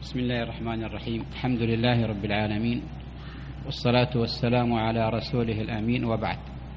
بسم الله الرحمن الرحيم. الحمد لله رب العالمين، والصلاة والسلام على رسوله الأمين، وبعد.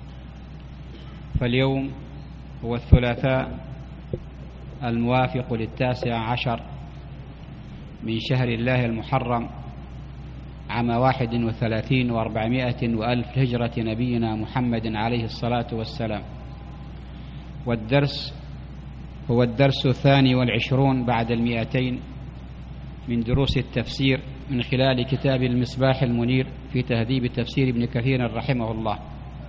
فاليوم هو الثلاثاء الموافق 19 من شهر الله المحرم عام 31 و400 وألف هجرة نبينا محمد عليه الصلاة والسلام. والدرس هو الدرس 22 بعد 200 من دروس التفسير من خلال كتاب المصباح المنير في تهذيب تفسير ابن كثير رحمه الله.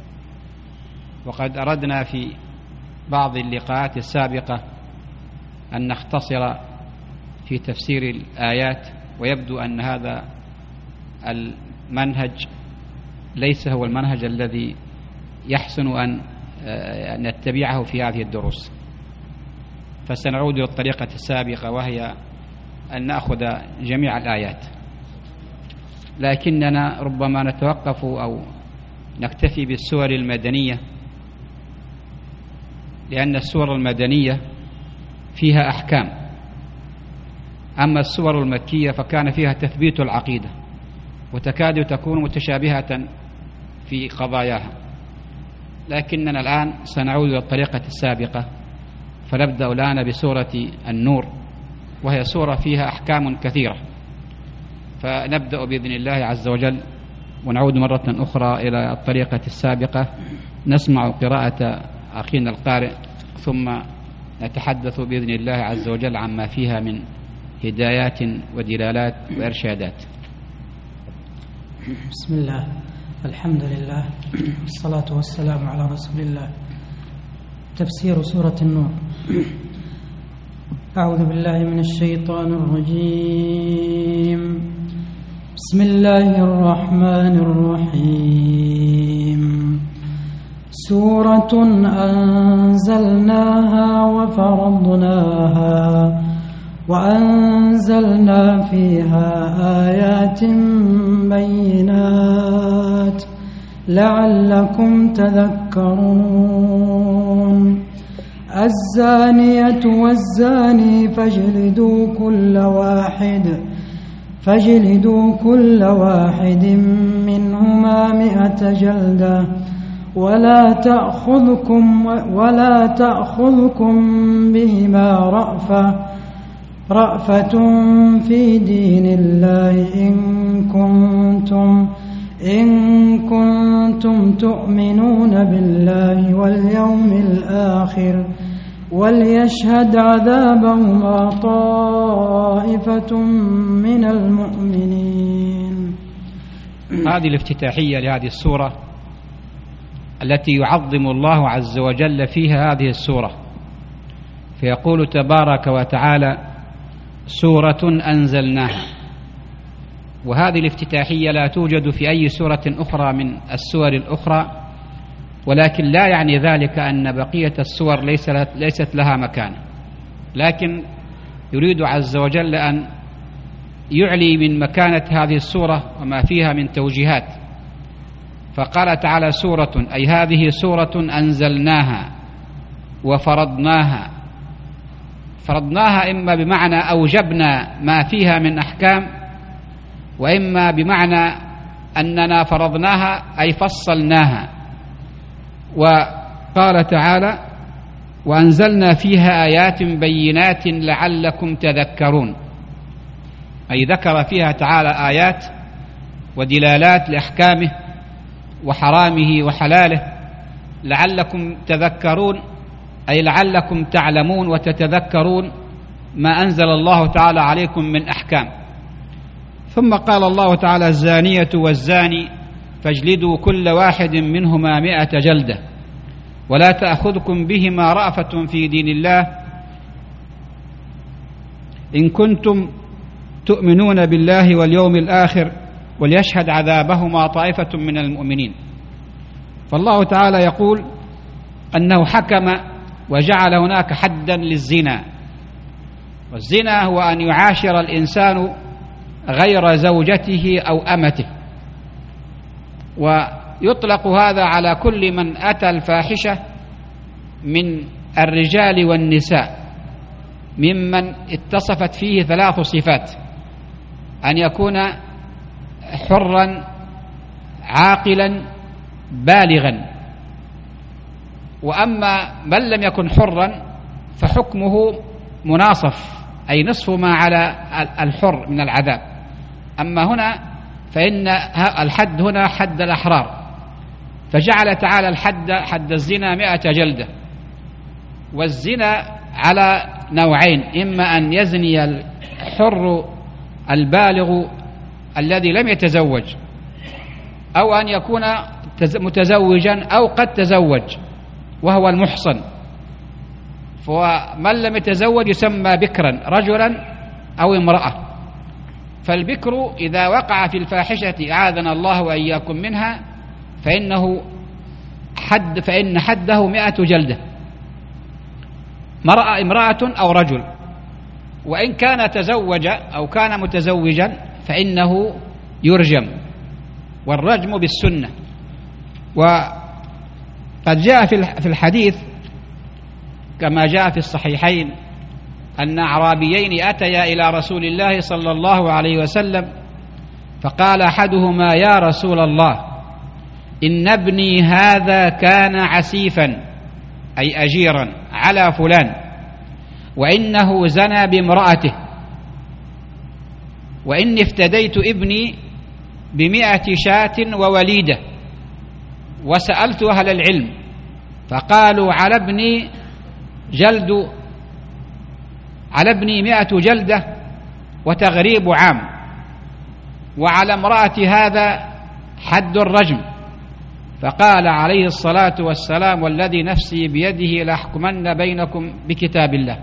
وقد أردنا في بعض اللقاءات السابقة أن نختصر في تفسير الآيات، ويبدو أن هذا المنهج ليس هو المنهج الذي يحسن أن نتبعه في هذه الدروس، فسنعود للطريقة السابقة، وهي أن نأخذ جميع الآيات، لكننا ربما نتوقف أو نكتفي بالسور المدنية، لأن السور المدنية فيها أحكام، أما السور المكية فكان فيها تثبيت العقيدة، وتكاد تكون متشابهة في قضاياها. لكننا الآن سنعود للطريقة السابقة، فنبدأ الآن بسورة النور، وهي سورة فيها أحكام كثيرة، فنبدأ بإذن الله عز وجل ونعود مرة أخرى إلى الطريقة السابقة، نسمع قراءة أخينا القارئ، ثم نتحدث بإذن الله عز وجل عما فيها من هدايات ودلالات وإرشادات. بسم الله، الحمد لله، والصلاة والسلام على رسول الله. تفسير سورة النور. أعوذ بالله من الشيطان الرجيم. بسم الله الرحمن الرحيم. سورة أنزلناها وفرضناها وأنزلنا فيها آيات بينات لعلكم تذكرون. الزانية والزاني فاجلدوا كل واحد منهما 100 جلدة، ولا تأخذكم بهما رأفة في دين الله إن كنتم تؤمنون بالله واليوم الآخر، وليشهد عذابهما طائفة من المؤمنين. هذه الافتتاحية لهذه السورة التي يعظم الله عز وجل فيها هذه السورة، فيقول تبارك وتعالى: سورة أنزلناها. وهذه الافتتاحية لا توجد في أي سورة أخرى من السور الأخرى، ولكن لا يعني ذلك أن بقية السور ليست لها مكان، لكن يريد عز وجل أن يعلي من مكانة هذه السورة وما فيها من توجيهات، فقال تعالى: سورة، أي هذه سورة أنزلناها وفرضناها. فرضناها إما بمعنى أوجبنا ما فيها من أحكام، وإما بمعنى أننا فرضناها أي فصلناها. وقال تعالى: وأنزلنا فيها آيات بينات لعلكم تذكرون، أي ذكر فيها تعالى آيات ودلالات لأحكامه وحرامه وحلاله لعلكم تذكرون، أي لعلكم تعلمون وتتذكرون ما أنزل الله تعالى عليكم من أحكام. ثم قال الله تعالى: الزانية والزاني فاجلدوا كل واحد منهما 100 جلدة، ولا تأخذكم بهما رأفة في دين الله إن كنتم تؤمنون بالله واليوم الآخر، وليشهد عذابهما طائفة من المؤمنين. فالله تعالى يقول أنه حكم وجعل هناك حدا للزنا، والزنا هو أن يعاشر الإنسان غير زوجته أو أمته، ويطلق هذا على كل من أتى الفاحشة من الرجال والنساء، ممن اتصفت فيه 3 صفات: أن يكون حرا عاقلا بالغا. وأما من لم يكن حرا فحكمه مناصف، أي نصف ما على الحر من العذاب. أما هنا فإن الحد هنا حد الأحرار، فجعل تعالى الحد حد الزنا 100 جلدة. والزنا على نوعين: إما أن يزني الحر البالغ الذي لم يتزوج، أو أن يكون متزوجا أو قد تزوج وهو المحصن. فمن لم يتزوج يسمى بكرا، رجلا أو امرأة. فالبكر إذا وقع في الفاحشة أعاذنا الله وإياكم منها فإن حده 100 جلدة، امرأة أو رجل. وإن كان تزوج أو كان متزوجا فإنه يرجم، والرجم بالسنة. وقد جاء في الحديث كما جاء في الصحيحين أن أعرابيين أتيا إلى رسول الله صلى الله عليه وسلم، فقال أحدهما: يا رسول الله، إن ابني هذا كان عسيفا، أي أجيرا، على فلان، وإنه زنى بامرأته، وإني افتديت ابني ب100 شاة ووليدة، وسألت أهل العلم فقالوا على ابني 100 جلدة وتغريب عام، وعلى امرأة هذا حد الرجم. فقال عليه الصلاة والسلام: والذي نفسي بيده لأحكمن بينكم بكتاب الله،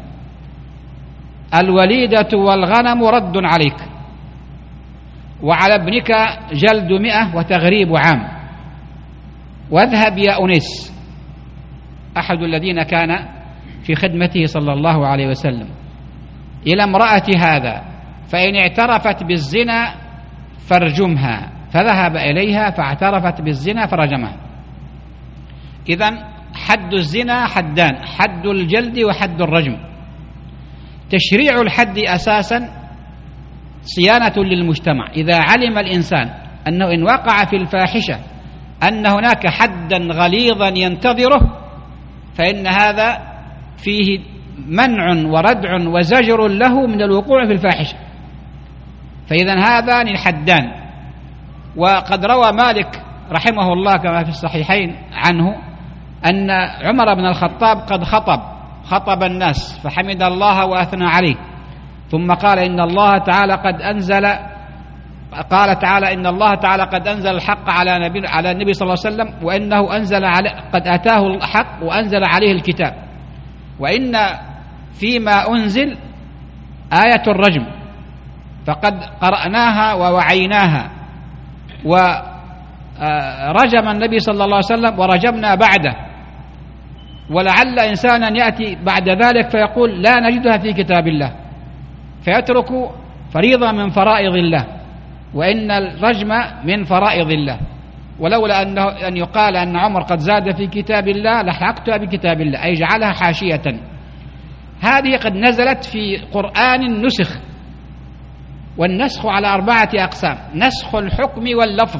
الوليدة والغنم رد عليك، وعلى ابنك جلد 100 وتغريب عام. واذهب يا أنيس، أحد الذين كان في خدمته صلى الله عليه وسلم، إلى امرأة هذا، فإن اعترفت بالزنا فارجمها. فذهب إليها فاعترفت بالزنا فرجمها. إذن حد الزنا حدان: حد الجلد وحد الرجم. تشريع الحد أساسا صيانة للمجتمع. إذا علم الإنسان أنه إن وقع في الفاحشة أن هناك حدا غليظا ينتظره، فإن هذا فيه منع وردع وزجر له من الوقوع في الفاحشة. فإذا هذان الحدان. وقد روى مالك رحمه الله كما في الصحيحين عنه أن عمر بن الخطاب قد خطب الناس فحمد الله وأثنى عليه، ثم قال إن الله تعالى قد أنزل الحق على النبي صلى الله عليه وسلم، وإنه قد أتاه الحق وأنزل عليه الكتاب، وإن فيما أنزل آية الرجم، فقد قرأناها ووعيناها، ورجم النبي صلى الله عليه وسلم ورجمنا بعده. ولعل إنسانا يأتي بعد ذلك فيقول لا نجدها في كتاب الله، فيترك فريضة من فرائض الله، وإن الرجم من فرائض الله. ولولا أن يقال أن عمر قد زاد في كتاب الله لحقتها بكتاب الله، أي جعلها حاشية. هذه قد نزلت في قرآن نسخ، والنسخ على 4 أقسام: نسخ الحكم واللفظ،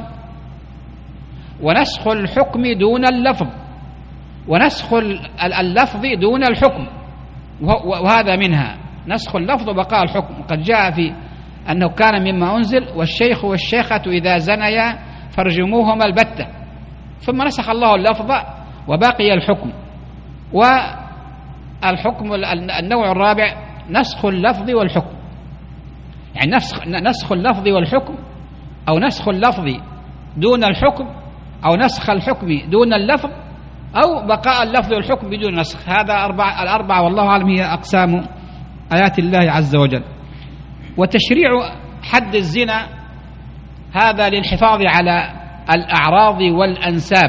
ونسخ الحكم دون اللفظ، ونسخ اللفظ دون الحكم، وهذا منها نسخ اللفظ وبقاء الحكم. قد جاء في أنه كان مما أنزل: والشيخ والشيخة إذا زنيا فارجموهما البتة، ثم نسخ الله اللفظ وبقي الحكم. والحكم النوع الرابع نسخ اللفظ والحكم، يعني نسخ اللفظ والحكم، أو نسخ اللفظ دون الحكم، أو نسخ الحكم دون اللفظ، أو بقاء اللفظ والحكم بدون نسخ. هذا الأربعة والله أعلم هي أقسام آيات الله عز وجل. وتشريع حد الزنا هذا للحفاظ على الأعراض والأنساب.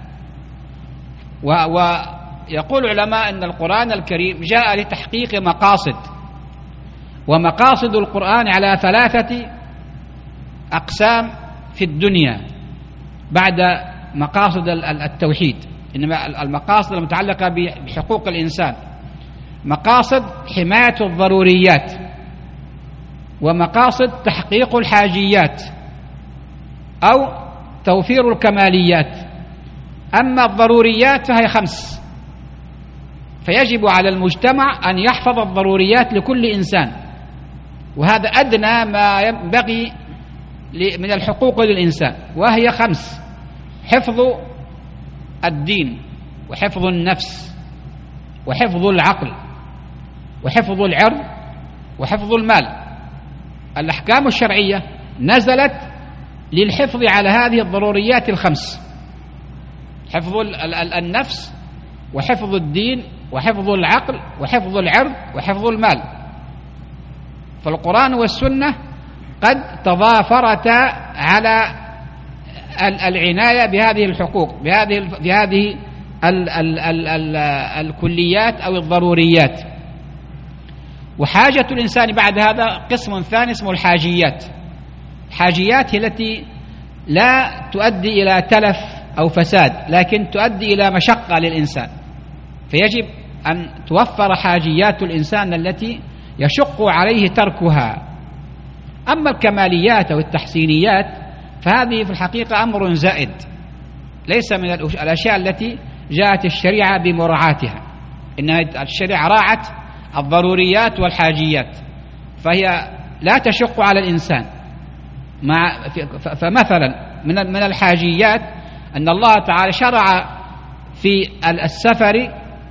ويقول العلماء أن القرآن الكريم جاء لتحقيق مقاصد، ومقاصد القرآن على 3 أقسام في الدنيا بعد مقاصد التوحيد. إنما المقاصد المتعلقة بحقوق الإنسان: مقاصد حماية الضروريات، ومقاصد تحقيق الحاجيات أو توفير الكماليات. أما الضروريات فهي 5، فيجب على المجتمع أن يحفظ الضروريات لكل إنسان، وهذا أدنى ما ينبغي من الحقوق للإنسان، وهي 5: حفظ الدين، وحفظ النفس، وحفظ العقل، وحفظ العرض، وحفظ المال. الأحكام الشرعية نزلت للحفظ على هذه الضروريات 5: حفظ النفس، وحفظ الدين، وحفظ العقل، وحفظ العرض، وحفظ المال. فالقرآن والسنة قد تضافرتا على العناية بهذه الحقوق، بهذه الكليات أو الضروريات. وحاجة الإنسان بعد هذا قسم ثاني اسمه الحاجيات. الحاجيات هي التي لا تؤدي إلى تلف أو فساد، لكن تؤدي إلى مشقة للإنسان، فيجب أن توفر حاجيات الإنسان التي يشق عليه تركها. أما الكماليات أو التحسينيات فهذه في الحقيقة أمر زائد، ليس من الأشياء التي جاءت الشريعة بمراعاتها، إن الشريعة راعت الضروريات والحاجيات، فهي لا تشق على الإنسان. فمثلا من الحاجيات أن الله تعالى شرع في السفر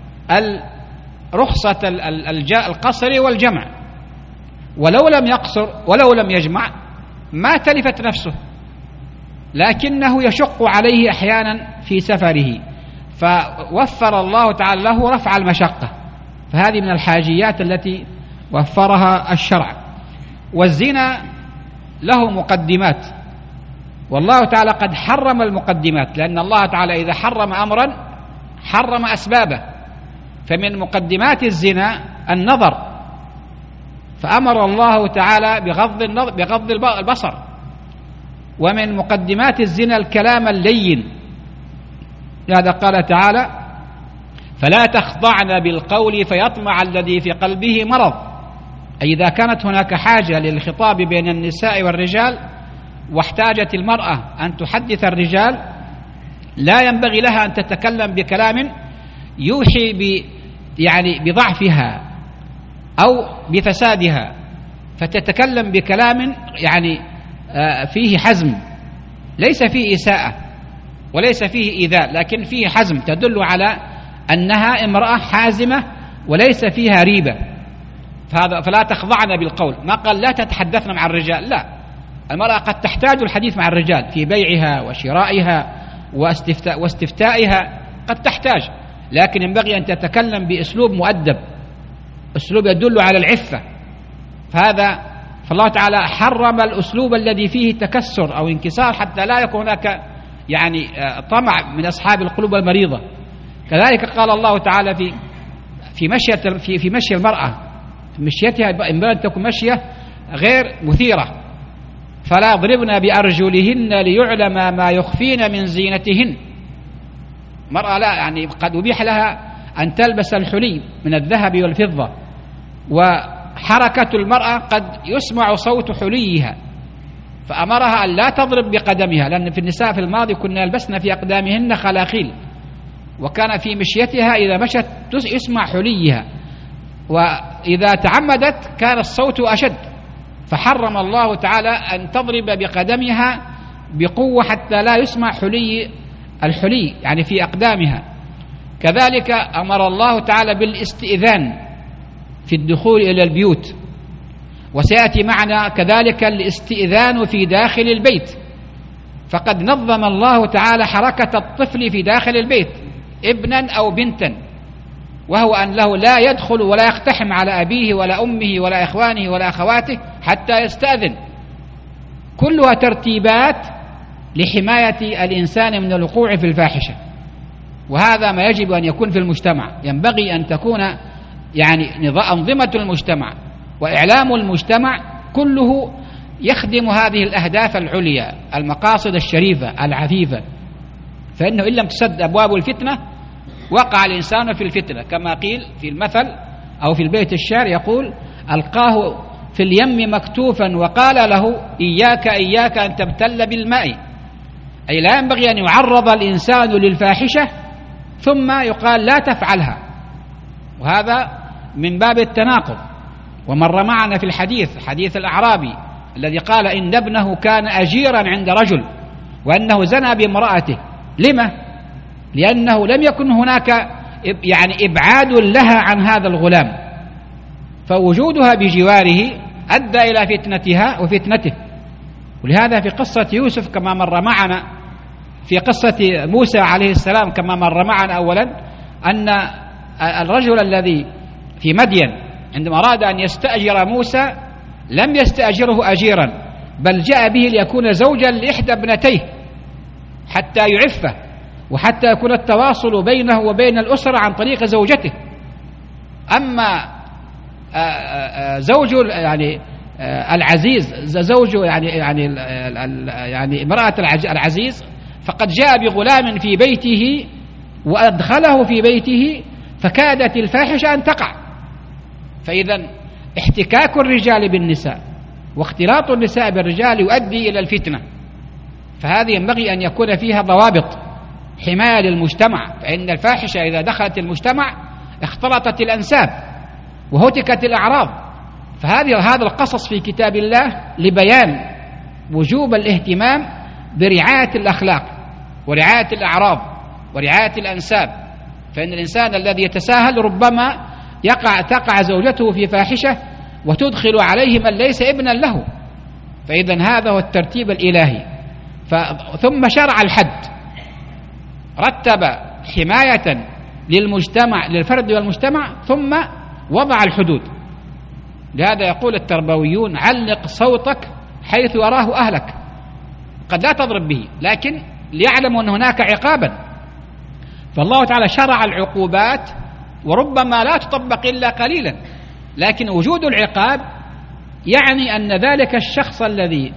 رخصة القصر والجمع، ولو لم يقصر ولو لم يجمع ما تلفت نفسه، لكنه يشق عليه أحيانا في سفره، فوفر الله تعالى له رفع المشقة. فهذه من الحاجيات التي وفرها الشرع. والزنا له مقدمات، والله تعالى قد حرم المقدمات، لأن الله تعالى إذا حرم أمرا حرم أسبابه. فمن مقدمات الزنا النظر، فأمر الله تعالى بغض البصر. ومن مقدمات الزنا الكلام اللين، لهذا قال تعالى: فلا تخضعن بالقول فيطمع الذي في قلبه مرض. أي إذا كانت هناك حاجة للخطاب بين النساء والرجال واحتاجت المرأة أن تحدث الرجال، لا ينبغي لها أن تتكلم بكلام يوحي بضعفها أو بفسادها، فتتكلم بكلام فيه حزم، ليس فيه إساءة وليس فيه إيذاء، لكن فيه حزم تدل على أنها امرأة حازمة وليس فيها ريبة. فلا تخضعن بالقول، ما قال لا تتحدثن مع الرجال، لا، المرأة قد تحتاج الحديث مع الرجال في بيعها وشرائها واستفتائها، قد تحتاج، لكن ينبغي أن تتكلم بأسلوب مؤدب، أسلوب يدل على العفة. فالله تعالى حرم الأسلوب الذي فيه تكسر أو انكسار، حتى لا يكون هناك طمع من أصحاب القلوب المريضة. كذلك قال الله تعالى في مشي المرأة، في مشيتها ينبغي أن تكون مشية غير مثيرة. فلا يضربن بأرجلهن ليعلم ما يخفين من زينتهن. المرأة لا قد أبيح لها أن تلبس الحلي من الذهب والفضة، وحركة المرأة قد يسمع صوت حليها، فأمرها أن لا تضرب بقدمها، لأن في النساء في الماضي كنا يلبسن في أقدامهن خلاخيل، وكان في مشيتها إذا مشت يسمع حليها، وإذا تعمدت كان الصوت أشد، فحرم الله تعالى أن تضرب بقدمها بقوة حتى لا يسمع الحلي في أقدامها. كذلك أمر الله تعالى بالاستئذان في الدخول إلى البيوت، وسيأتي معنا كذلك الاستئذان في داخل البيت. فقد نظم الله تعالى حركة الطفل في داخل البيت، ابنا أو بنتا، وهو أن له لا يدخل ولا يقتحم على أبيه ولا أمه ولا إخوانه ولا أخواته حتى يستأذن. كلها ترتيبات لحماية الإنسان من الوقوع في الفاحشة، وهذا ما يجب أن يكون في المجتمع. ينبغي أن تكون أنظمة المجتمع وإعلام المجتمع كله يخدم هذه الأهداف العليا، المقاصد الشريفة العفيفة. فإنه إن لم تسد أبواب الفتنة وقع الإنسان في الفتنة، كما قيل في المثل أو في البيت الشعر يقول: ألقاه في اليم مكتوفا وقال له إياك أن تبتل بالماء، أي لا ينبغي أن يعرض الإنسان للفاحشة ثم يقال لا تفعلها، وهذا من باب التناقض. ومر معنا في الحديث حديث الأعرابي الذي قال إن ابنه كان أجيرا عند رجل وأنه زنى بامرأته. لما؟ لأنه لم يكن هناك يعني إبعاد لها عن هذا الغلام، فوجودها بجواره أدى إلى فتنتها وفتنته. ولهذا في قصة يوسف كما مر معنا، في قصة موسى عليه السلام كما مر معنا أولا، أن الرجل الذي في مدين عندما أراد أن يستأجر موسى لم يستأجره أجيرا، بل جاء به ليكون زوجا لإحدى ابنتيه حتى يعفه وحتى يكون التواصل بينه وبين الأسرة عن طريق زوجته. أما زوج يعني العزيز، زوج يعني امرأة العزيز، فقد جاء بغلام في بيته وأدخله في بيته فكادت الفاحشة أن تقع. فإذا احتكاك الرجال بالنساء واختلاط النساء بالرجال يؤدي إلى الفتنة، فهذه ينبغي أن يكون فيها ضوابط حماية للمجتمع، فإن الفاحشة إذا دخلت المجتمع اختلطت الأنساب وهتكت الأعراض. هذا القصص في كتاب الله لبيان وجوب الاهتمام برعاية الأخلاق ورعاية الأعراض ورعاية الأنساب، فإن الإنسان الذي يتساهل ربما تقع زوجته في فاحشة وتدخل عليه من ليس ابنا له. فإذا هذا هو الترتيب الإلهي. ثم شرع الحد، رتب حماية للمجتمع للفرد والمجتمع، ثم وضع الحدود. لهذا يقول التربويون علق صوتك حيث يراه أهلك، قد لا تضرب به لكن ليعلموا أن هناك عقابا. فالله تعالى شرع العقوبات وربما لا تطبق إلا قليلا، لكن وجود العقاب يعني أن ذلك الشخص الذي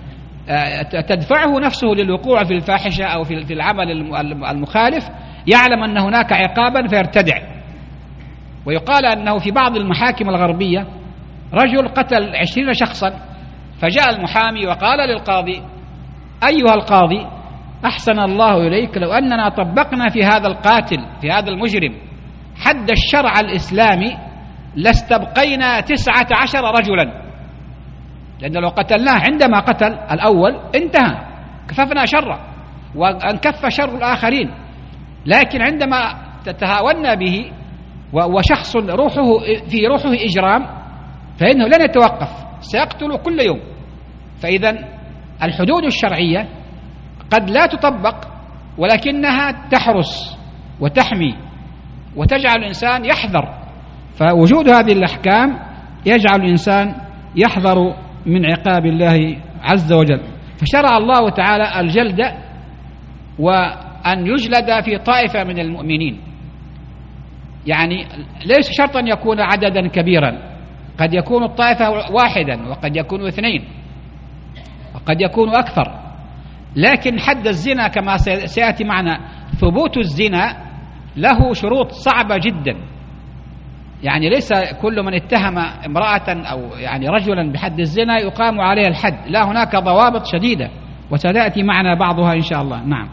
تدفعه نفسه للوقوع في الفاحشة أو في العمل المخالف يعلم أن هناك عقابا فيرتدع. ويقال أنه في بعض المحاكم الغربية رجل قتل 20 شخصا، فجاء المحامي وقال للقاضي أيها القاضي أحسن الله إليك لو أننا طبقنا في هذا القاتل في هذا المجرم حد الشرع الإسلامي لاستبقينا 19 رجلا، لأن لو قتلناه عندما قتل الأول انتهى، كففنا شره وانكف شر الآخرين. لكن عندما تتهاون به وشخص في روحه إجرام فإنه لن يتوقف، سيقتل كل يوم. فإذا الحدود الشرعية قد لا تطبق ولكنها تحرس وتحمي وتجعل الإنسان يحذر. فوجود هذه الأحكام يجعل الإنسان يحذر من عقاب الله عز وجل. فشرع الله تعالى الجلد وأن يجلد في طائفة من المؤمنين، يعني ليس شرطا يكون عددا كبيرا، قد يكون الطائفة واحدا وقد يكون 2 وقد يكون أكثر. لكن حد الزنا كما سيأتي معنا ثبوت الزنا له شروط صعبة جدا، يعني ليس كل من اتهم امرأة أو يعني رجلا بحد الزنا يقام عليه الحد، لا هناك ضوابط شديدة وستأتي معنا بعضها إن شاء الله. نعم.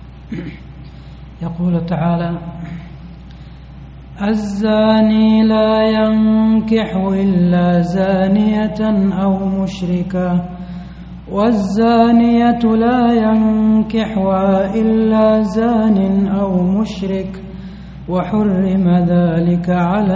يقول تعالى الزاني لا ينكح إلا زانية أو مشركة والزانية لا ينكحها إلا زان أو مشرك وحرم ذلك على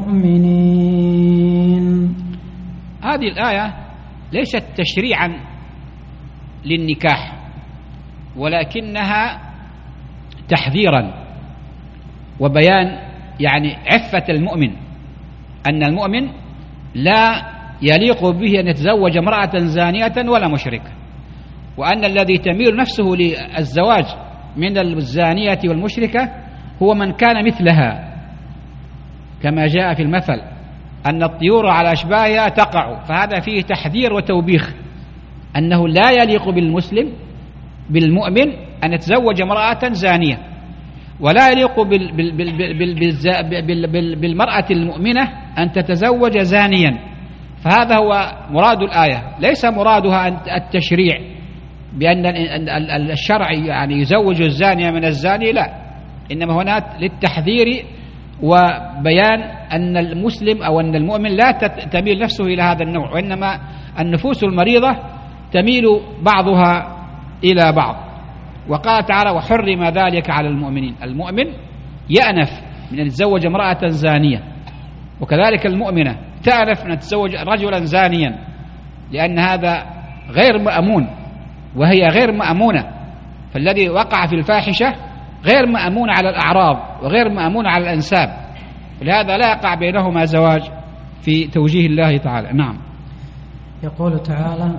المؤمنين. هذه الآية ليست تشريعا للنكاح ولكنها تحذيرا وبيان يعني عفة المؤمن، أن المؤمن لا يليق به أن يتزوج امرأة زانية ولا مشركة، وأن الذي تميل نفسه للزواج من الزانية والمشركة هو من كان مثلها، كما جاء في المثل أن الطيور على أشباهها تقع. فهذا فيه تحذير وتوبيخ أنه لا يليق بالمسلم بالمؤمن أن يتزوج امرأة زانية، ولا يليق بالمرأة المؤمنة أن تتزوج زانيا. فهذا هو مراد الآية، ليس مرادها التشريع بأن الشرع يعني يزوج الزانية من الزاني، لا، إنما هنا للتحذير وبيان أن المسلم أو أن المؤمن لا تميل نفسه إلى هذا النوع، وإنما النفوس المريضة تميل بعضها إلى بعض. وقال تعالى: وحرم ذلك على المؤمنين. المؤمن يأنف من أن يتزوج امرأة زانية، وكذلك المؤمنة تأنف من أن تتزوج رجلا زانيا، لأن هذا غير مأمون وهي غير مأمونة. فالذي وقع في الفاحشة غير مأمون على الأعراض وغير مأمون على الأنساب، ولهذا لا يقع بينهما زواج في توجيه الله تعالى. نعم. يقول تعالى: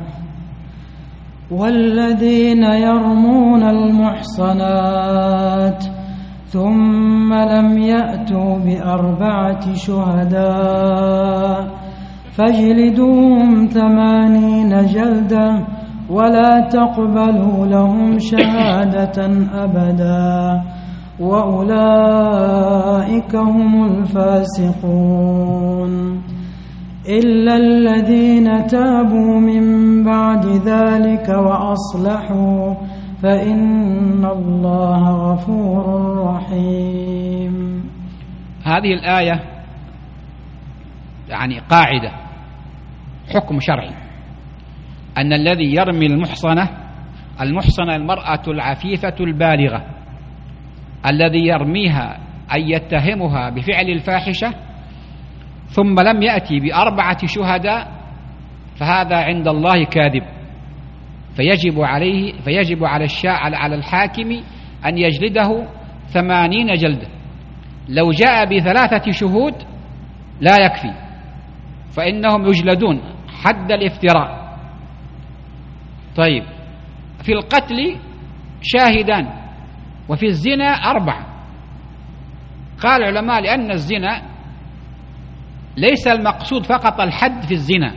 والذين يرمون المحصنات ثم لم يأتوا ب4 شهداء فاجلدوهم 80 جلدة ولا تقبلوا لهم شهادة أبدا وأولئك هم الفاسقون إلا الذين تابوا من بعد ذلك وأصلحوا فإن الله غفور رحيم. هذه الآية يعني قاعدة، حكم شرعي، أن الذي يرمي المحصنة المرأة العفيفة البالغة، الذي يرميها أي يتهمها بفعل الفاحشة ثم لم يأتي ب4 شهداء فهذا عند الله كاذب، فيجب على الحاكم أن يجلده 80 جلدة. لو جاء ب3 شهود لا يكفي، فإنهم يجلدون حد الافتراء. طيب، في القتل شاهدان، وفي الزنا 4. قال العلماء لأن الزنا ليس المقصود فقط الحد في الزنا،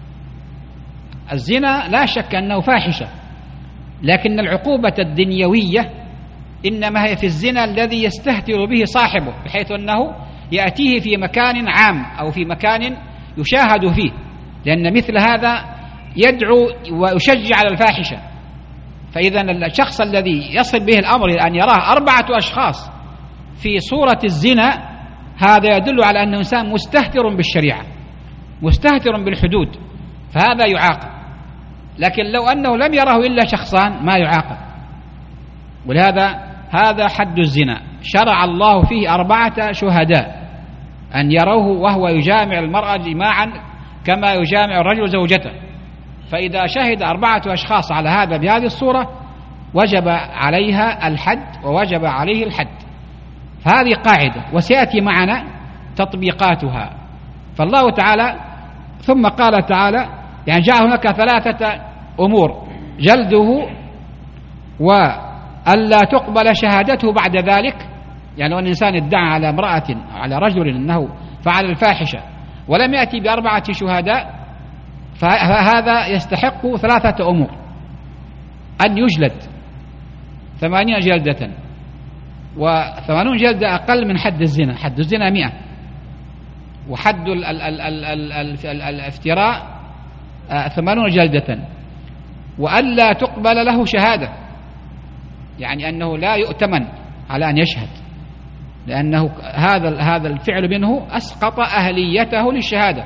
الزنا لا شك أنه فاحشة، لكن العقوبة الدنيوية إنما هي في الزنا الذي يستهتر به صاحبه، بحيث أنه يأتيه في مكان عام أو في مكان يشاهد فيه، لأن مثل هذا يدعو ويشجع على الفاحشة. فإذا الشخص الذي يصل به الأمر أن يراه 4 أشخاص في صورة الزنا، هذا يدل على أنه إنسان مستهتر بالشريعة، مستهتر بالحدود، فهذا يعاقب. لكن لو أنه لم يره إلا شخصان ما يعاقب. ولهذا هذا حد الزنا، شرع الله فيه 4 شهداء أن يروه وهو يجامع المرأة جماعا كما يجامع الرجل زوجته. فإذا شهد 4 أشخاص على هذا بهذه الصورة وجب عليها الحد ووجب عليه الحد. فهذه قاعدة وسيأتي معنا تطبيقاتها. فالله تعالى ثم قال تعالى يعني جاء هناك 3 أمور: جلده، وألا تقبل شهادته بعد ذلك، يعني لو أن الإنسان ادعى على امرأة على رجل أنه فعل الفاحشة ولم يأتي ب4 شهداء فهذا يستحق 3 أمور: أن يجلد 80 جلدة، و80 جلدة أقل من حد الزنا، حد الزنا 100، وحد الافتراء 80 جلدة، وألا تقبل له شهادة، يعني أنه لا يؤتمن على أن يشهد، لأنه هذا الفعل منه أسقط أهليته للشهادة،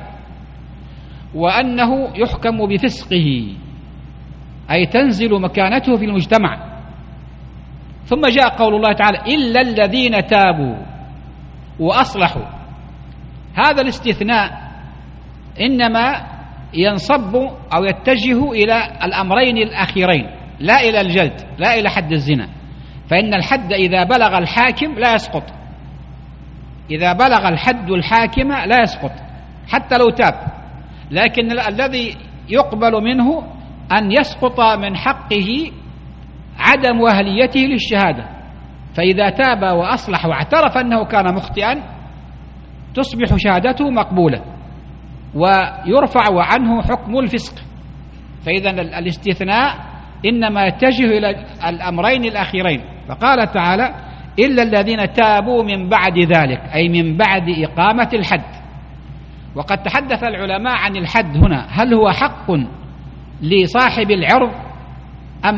وأنه يحكم بفسقه أي تنزل مكانته في المجتمع. ثم جاء قول الله تعالى: إلا الذين تابوا وأصلحوا. هذا الاستثناء إنما ينصب أو يتجه إلى الأمرين الأخيرين، لا إلى الجلد، لا إلى حد الزنا، فإن الحد إذا بلغ الحاكم لا يسقط، إذا بلغ الحد الحاكم لا يسقط حتى لو تاب، لكن الذي يقبل منه أن يسقط من حقه عدم أهليته للشهادة. فإذا تاب وأصلح واعترف أنه كان مخطئا تصبح شهادته مقبولة ويرفع عنه حكم الفسق. فإذا الاستثناء إنما يتجه إلى الأمرين الأخيرين. فقال تعالى: إلا الذين تابوا من بعد ذلك، أي من بعد إقامة الحد. وقد تحدث العلماء عن الحد هنا، هل هو حق لصاحب العرض أم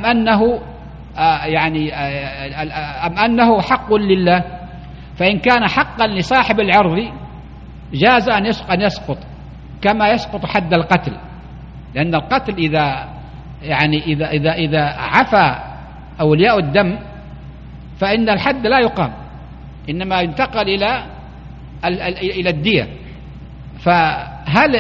أنه حق لله؟ فإن كان حقا لصاحب العرض جاز أن يسقط كما يسقط حد القتل، لأن القتل إذا عفى أولياء الدم فإن الحد لا يقام، إنما ينتقل إلى الدية. فهل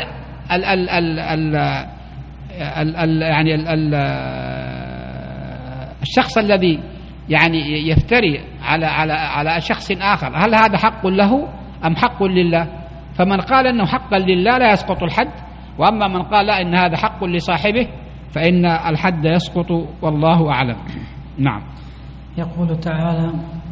الشخص الذي يفتري على شخص آخر هل هذا حق له أم حق لله؟ فمن قال أنه حقا لله لا يسقط الحد، وأما من قال لا إن هذا حق لصاحبه فإن الحد يسقط، والله أعلم. نعم. يقول تعالى: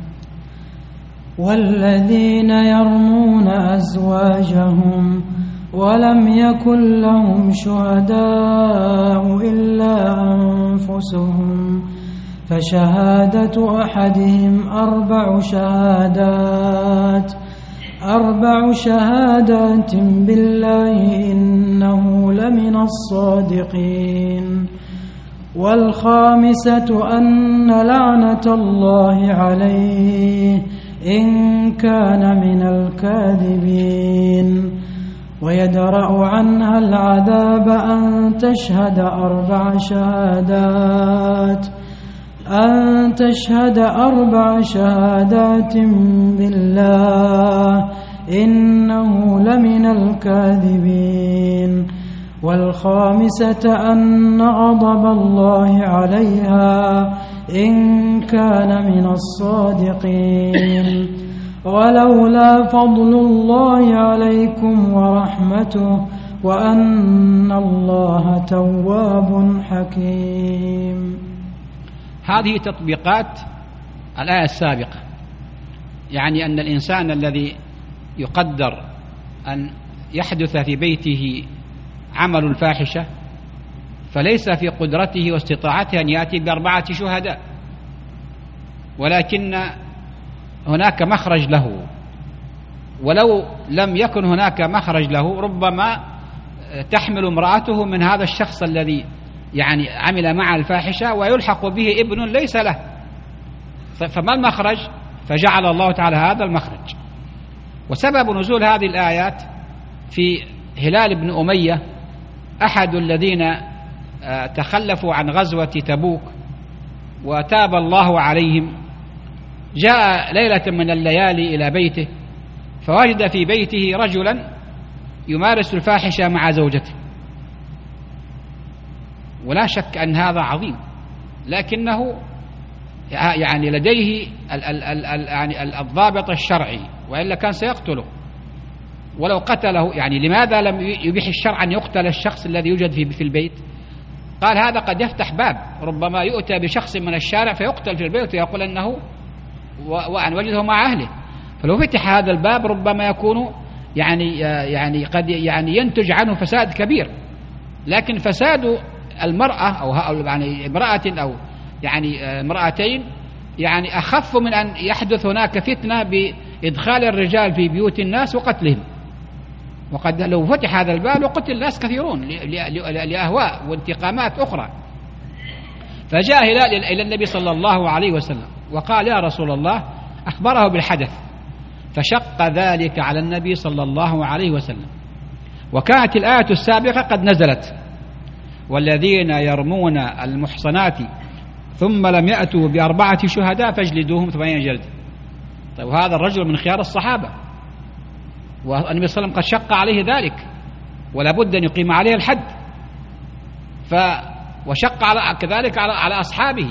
والذين يرمون أزواجهم ولم يكن لهم شهداء إلا أنفسهم فشهادة أحدهم أربع شهادات بالله إنه لمن الصادقين، والخامسة أن لعنة الله عليه إن كان من الكاذبين، ويدرأ عنها العذاب أن تشهد أربع شهادات بالله إنه لمن الكاذبين، والخامسة أن غضب الله عليها إن كان من الصادقين، ولولا فضل الله عليكم ورحمته وأن الله تواب حكيم. هذه تطبيقات الآية السابقة، يعني أن الإنسان الذي يقدر أن يحدث في بيته عمل الفاحشة فليس في قدرته واستطاعته أن يأتي ب4 شهداء، ولكن هناك مخرج له، ولو لم يكن هناك مخرج له ربما تحمل امرأته من هذا الشخص الذي عمل مع الفاحشة ويلحق به ابن ليس له، فما المخرج؟ فجعل الله تعالى هذا المخرج. وسبب نزول هذه الآيات في هلال بن أمية أحد الذين تخلفوا عن غزوة تبوك وتاب الله عليهم، جاء ليلة من الليالي إلى بيته فوجد في بيته رجلا يمارس الفاحشة مع زوجته، ولا شك أن هذا عظيم، لكنه لديه الضابط الشرعي، وإلا كان سيقتله ولو قتله. لماذا لم يبيح الشرع أن يقتل الشخص الذي يوجد في البيت؟ قال هذا قد يفتح باب، ربما يؤتى بشخص من الشارع فيقتل في البيت ويقول أنه وأن وجده مع أهله، فلو فتح هذا الباب ربما يكون قد ينتج عنه فساد كبير. لكن فساد المرأة أو امرأة أو امرأتين أخف من أن يحدث هناك فتنة بإدخال الرجال في بيوت الناس وقتلهم، وقد لو فتح هذا الباب وقتل ناس كثيرون لأهواء وانتقامات أخرى. فجاء هلال إلى النبي صلى الله عليه وسلم وقال: يا رسول الله، أخبره بالحدث، فشق ذلك على النبي صلى الله عليه وسلم. وكانت الآية السابقة قد نزلت: والذين يرمون المحصنات ثم لم يأتوا ب4 شهداء فاجلدوهم 8 جلدة. طيب هذا الرجل من خيار الصحابة، والنبي صلى الله عليه وسلم قد شق عليه ذلك ولا بد أن يقيم عليه الحد، وشق كذلك على أصحابه.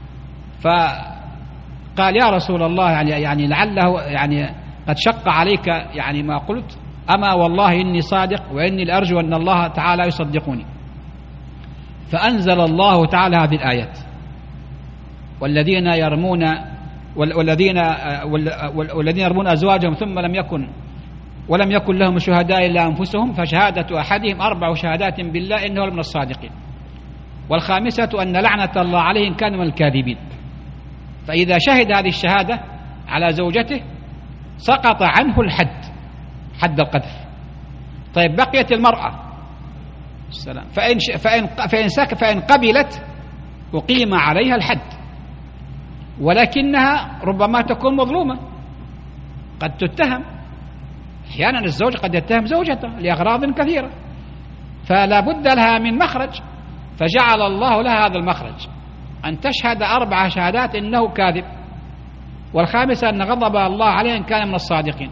فقال: يا رسول الله، لعله قد شق عليك ما قلت، أما والله إني صادق وإني لأرجو أن الله تعالى يصدقني. فأنزل الله تعالى هذه الآيات: والذين يرمون أزواجهم ثم ولم يكن لهم شهداء إلا أنفسهم فشهادة أحدهم 4 شهادات بالله إنه من الصادقين، والخامسة أن لعنة الله عليه إن كان من الكاذبين. فإذا شهد هذه الشهادة على زوجته سقط عنه حد القذف. طيب بقيت المرأة السلام، فإن قبلت أقيم عليها الحد، ولكنها ربما تكون مظلومة، قد تتهم. أحيانا الزوج قد يتهم زوجته لأغراض كثيرة، فلا بد لها من مخرج، فجعل الله لها هذا المخرج، أن تشهد 4 شهادات إنه كاذب، والخامسة أن غضب الله عليه إن كان من الصادقين.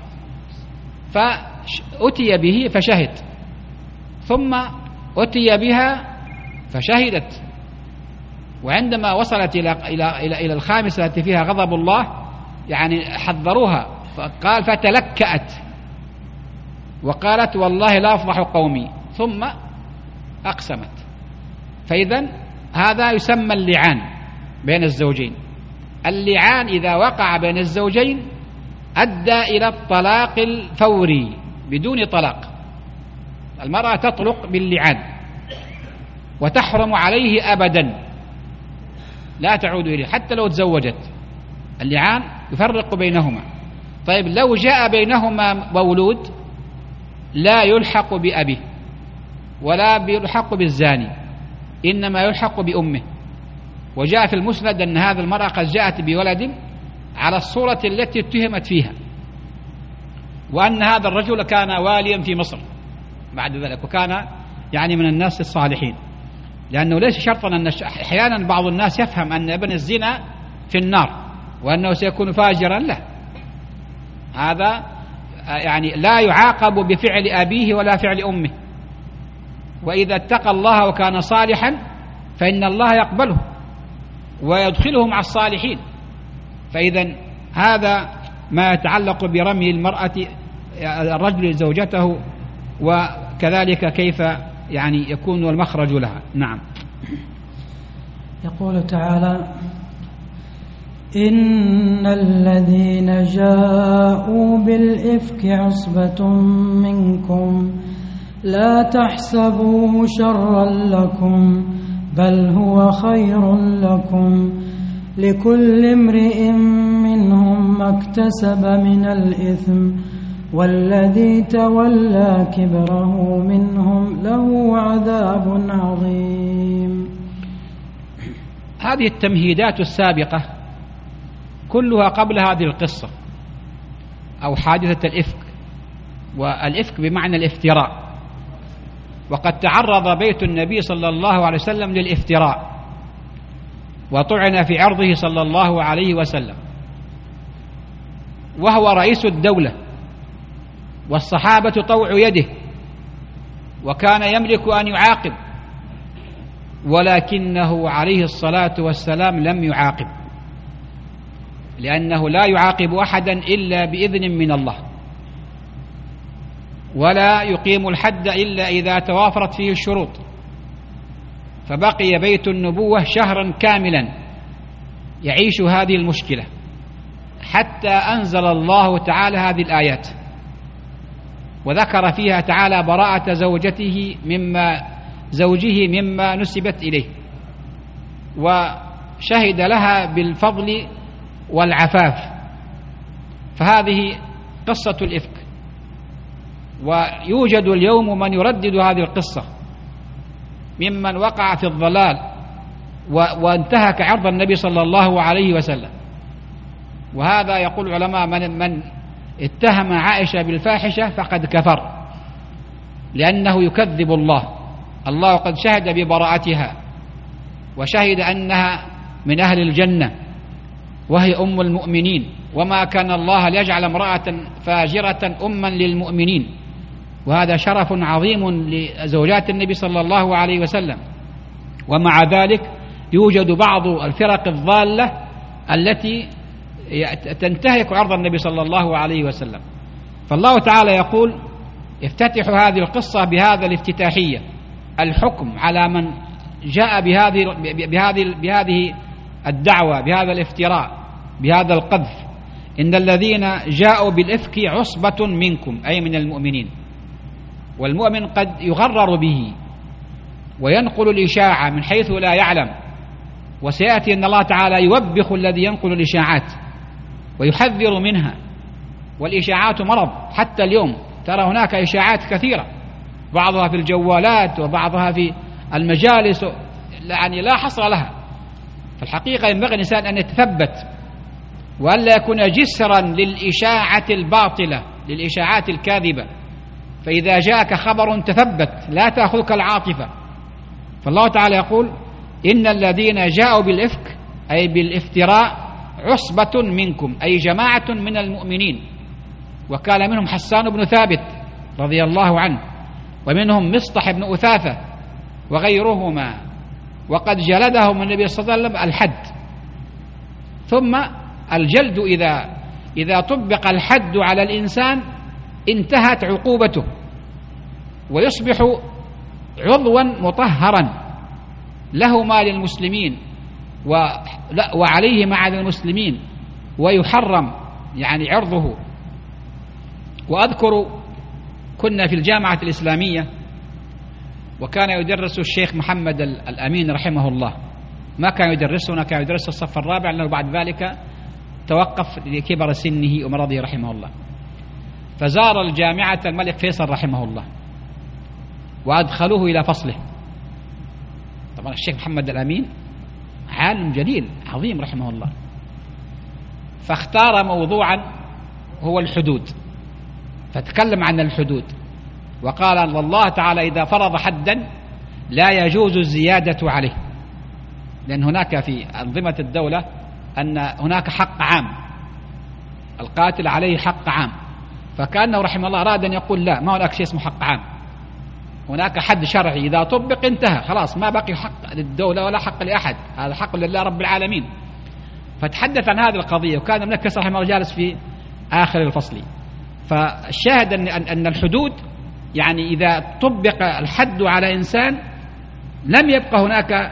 فأتي به فشهد، ثم أتي بها فشهدت، وعندما وصلت إلى الخامسة التي فيها غضب الله يعني حذروها، فقال فتلكأت وقالت والله لا أفضح قومي، ثم أقسمت. فإذا هذا يسمى اللعان بين الزوجين. اللعان إذا وقع بين الزوجين أدى إلى الطلاق الفوري بدون طلاق. المرأة تطلق باللعان وتحرم عليه أبدا، لا تعود إليه حتى لو تزوجت. اللعان يفرق بينهما. طيب لو جاء بينهما مولود لا يلحق بأبيه ولا يلحق بالزاني، إنما يلحق بأمه. وجاء في المسند أن هذه المرأة قد جاءت بولد على الصورة التي اتهمت فيها، وأن هذا الرجل كان واليا في مصر بعد ذلك، وكان يعني من الناس الصالحين. لأنه ليس شرطا أن أحيانا بعض الناس يفهم أن ابن الزنا في النار وأنه سيكون فاجرا، لا، هذا يعني لا يعاقب بفعل أبيه ولا فعل أمه، وإذا اتقى الله وكان صالحا فإن الله يقبله ويدخله مع الصالحين. فإذا هذا ما يتعلق برمي المرأة الرجل زوجته، وكذلك كيف يعني يكون المخرج لها. نعم. يقول تعالى: إن الذين جاءوا بالإفك عصبة منكم لا تحسبوه شرا لكم بل هو خير لكم، لكل امرئ منهم ما اكتسب من الإثم والذي تولى كبره منهم له عذاب عظيم. هذه التمهيدات السابقة كلها قبل هذه القصة أو حادثة الإفك، والإفك بمعنى الافتراء، وقد تعرض بيت النبي صلى الله عليه وسلم للافتراء وطعن في عرضه صلى الله عليه وسلم، وهو رئيس الدولة والصحابة طوع يده، وكان يملك أن يعاقب، ولكنه عليه الصلاة والسلام لم يعاقب، لأنه لا يعاقب أحدا إلا بإذن من الله، ولا يقيم الحد إلا إذا توافرت فيه الشروط. فبقي بيت النبوة شهرا كاملا يعيش هذه المشكلة، حتى أنزل الله تعالى هذه الآيات، وذكر فيها تعالى براءة زوجه مما نسبت إليه، وشهد لها بالفضل والعفاف. فهذه قصة الإفك، ويوجد اليوم من يردد هذه القصة ممن وقع في الضلال وانتهك عرض النبي صلى الله عليه وسلم. وهذا يقول العلماء من اتهم عائشة بالفاحشة فقد كفر، لأنه يكذب الله قد شهد ببراءتها وشهد أنها من أهل الجنة وهي أم المؤمنين، وما كان الله ليجعل امرأة فاجرة أما للمؤمنين، وهذا شرف عظيم لزوجات النبي صلى الله عليه وسلم. ومع ذلك يوجد بعض الفرق الضالة التي تنتهك عرض النبي صلى الله عليه وسلم. فالله تعالى يقول: افتتح هذه القصة بهذا الافتتاحية، الحكم على من جاء بهذه الدعوة، بهذا الافتراء، بهذا القذف. إن الذين جاءوا بالإفك عصبة منكم، أي من المؤمنين. والمؤمن قد يغرر به وينقل الإشاعة من حيث لا يعلم، وسيأتي أن الله تعالى يوبخ الذي ينقل الإشاعات ويحذر منها. والإشاعات مرض، حتى اليوم ترى هناك إشاعات كثيرة بعضها في الجوالات وبعضها في المجالس، يعني لا حصر لها. فالحقيقة ينبغي الإنسان أن يتثبت وألا يكون جسرا للإشاعة الباطلة، للإشاعات الكاذبة. فإذا جاءك خبر تثبت، لا تأخذك العاطفة. فالله تعالى يقول: إن الذين جاءوا بالإفك أي بالافتراء عصبة منكم، أي جماعة من المؤمنين. وكان منهم حسان بن ثابت رضي الله عنه، ومنهم مصطح بن أثاثة وغيرهما، وقد جلدهم النبي صلى الله عليه وسلم الحد. ثم الجلد إذا طبق الحد على الإنسان انتهت عقوبته ويصبح عضوا مطهرا له ما للمسلمين وعليه ما على المسلمين، ويحرم يعني عرضه. وأذكر كنا في الجامعة الإسلامية، وكان يدرس الشيخ محمد الأمين رحمه الله. ما كان يدرسنا، كان يدرس الصف الرابع، لأنه بعد ذلك توقف لكبر سنه ومرضه رحمه الله. فزار الجامعة الملك فيصل رحمه الله وأدخلوه إلى فصله. طبعا الشيخ محمد الأمين عالم جليل عظيم رحمه الله، فاختار موضوعا هو الحدود، فتكلم عن الحدود وقال أن الله تعالى إذا فرض حدا لا يجوز الزيادة عليه، لأن هناك في أنظمة الدولة أن هناك حق عام، القاتل عليه حق عام. فكأنه رحمه الله أراد أن يقول لا، ما هناك شيء اسمه حق عام، هناك حد شرعي إذا طبق انتهى خلاص، ما بقي حق للدولة ولا حق لأحد، هذا حق لله رب العالمين. فتحدث عن هذه القضية، وكان الملك فيصل رحمه الله جالس في آخر الفصل. فالشاهد أن الحدود يعني إذا طبق الحد على إنسان لم يبقى هناك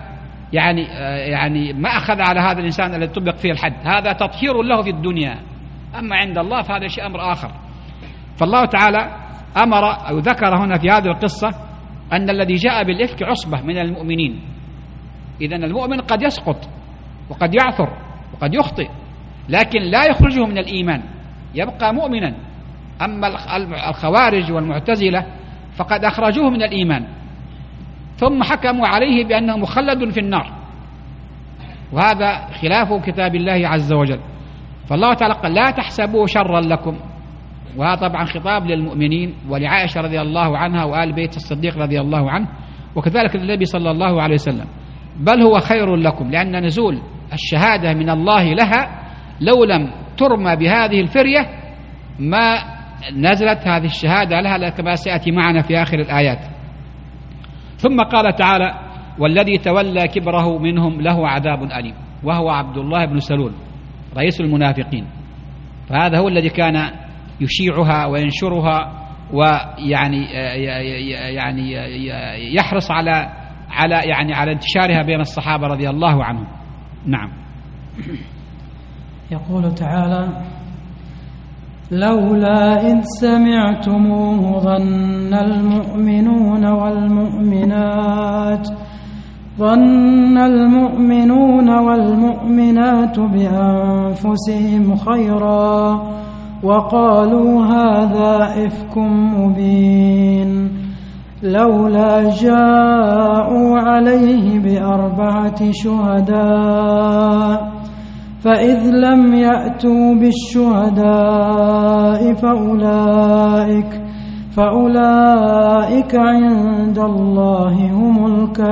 يعني ما أخذ على هذا الإنسان الذي طبق فيه الحد، هذا تطهير له في الدنيا. أما عند الله فهذا شيء أمر آخر. فالله تعالى أمر أو ذكر هنا في هذه القصة أن الذي جاء بالإفك عصبة من المؤمنين. إذن المؤمن قد يسقط وقد يعثر وقد يخطئ، لكن لا يخرجه من الإيمان، يبقى مؤمنا. أما الخوارج والمعتزلة فقد أخرجوه من الإيمان، ثم حكموا عليه بأنه مخلد في النار، وهذا خلاف كتاب الله عز وجل. فالله تعالى قال: لا تحسبوا شرا لكم، وهذا طبعا خطاب للمؤمنين ولعائشة رضي الله عنها وآل بيت الصديق رضي الله عنه، وكذلك للنبي صلى الله عليه وسلم، بل هو خير لكم، لأن نزول الشهادة من الله لها لو لم ترمى بهذه الفرية ما نزلت هذه الشهادة لها، كما سيأتي معنا في آخر الآيات. ثم قال تعالى: والذي تولى كبره منهم له عذاب أليم، وهو عبد الله بن سلول رئيس المنافقين. فهذا هو الذي كان يشيعها وينشرها، ويعني يحرص على انتشارها بين الصحابة رضي الله عنهم. نعم. يقول تعالى: لولا إذ سمعتموه ظن المؤمنون والمؤمنات بأنفسهم خيرا وقالوا هذا إفك مبين، لولا جاءوا عليه بأربعة شهداء فإذ لم يأتوا بالشهداء فأولئك عند الله هم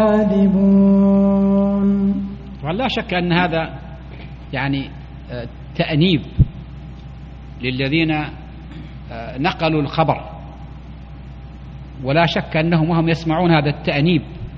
الكاذبون. ولا شك أن هذا يعني تأنيب للذين نقلوا الخبر، ولا شك أنهم وهم يسمعون هذا التأنيب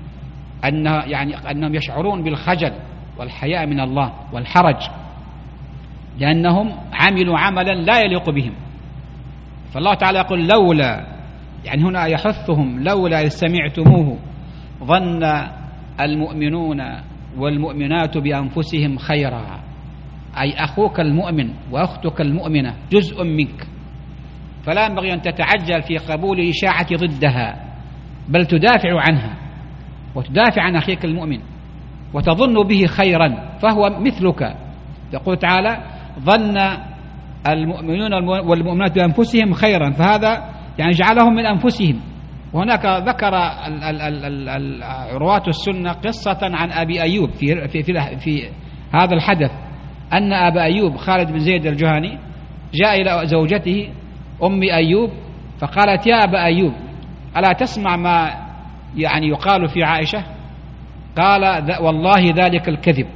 أنهم يشعرون بالخجل والحياء من الله والحرج، لأنهم عملوا عملا لا يليق بهم. فالله تعالى يقول: لولا، يعني هنا يحثهم: لولا إذ سمعتموه ظن المؤمنون والمؤمنات بأنفسهم خيرا، أي أخوك المؤمن وأختك المؤمنة جزء منك، فلا ينبغي أن تتعجل في قبول إشاعة ضدها، بل تدافع عنها وتدافع عن أخيك المؤمن وتظن به خيرا فهو مثلك. يقول تعالى: ظن المؤمنون والمؤمنات بأنفسهم خيرا، فهذا يعني جعلهم من أنفسهم وهناك ذكر رواة السنة قصة عن أبي أيوب في هذا الحدث، أن أبا أيوب خالد بن زيد الجهني جاء إلى زوجته أم أيوب فقالت: يا أبا أيوب ألا تسمع ما يعني يقال في عائشة؟ قال: والله ذلك الكذب.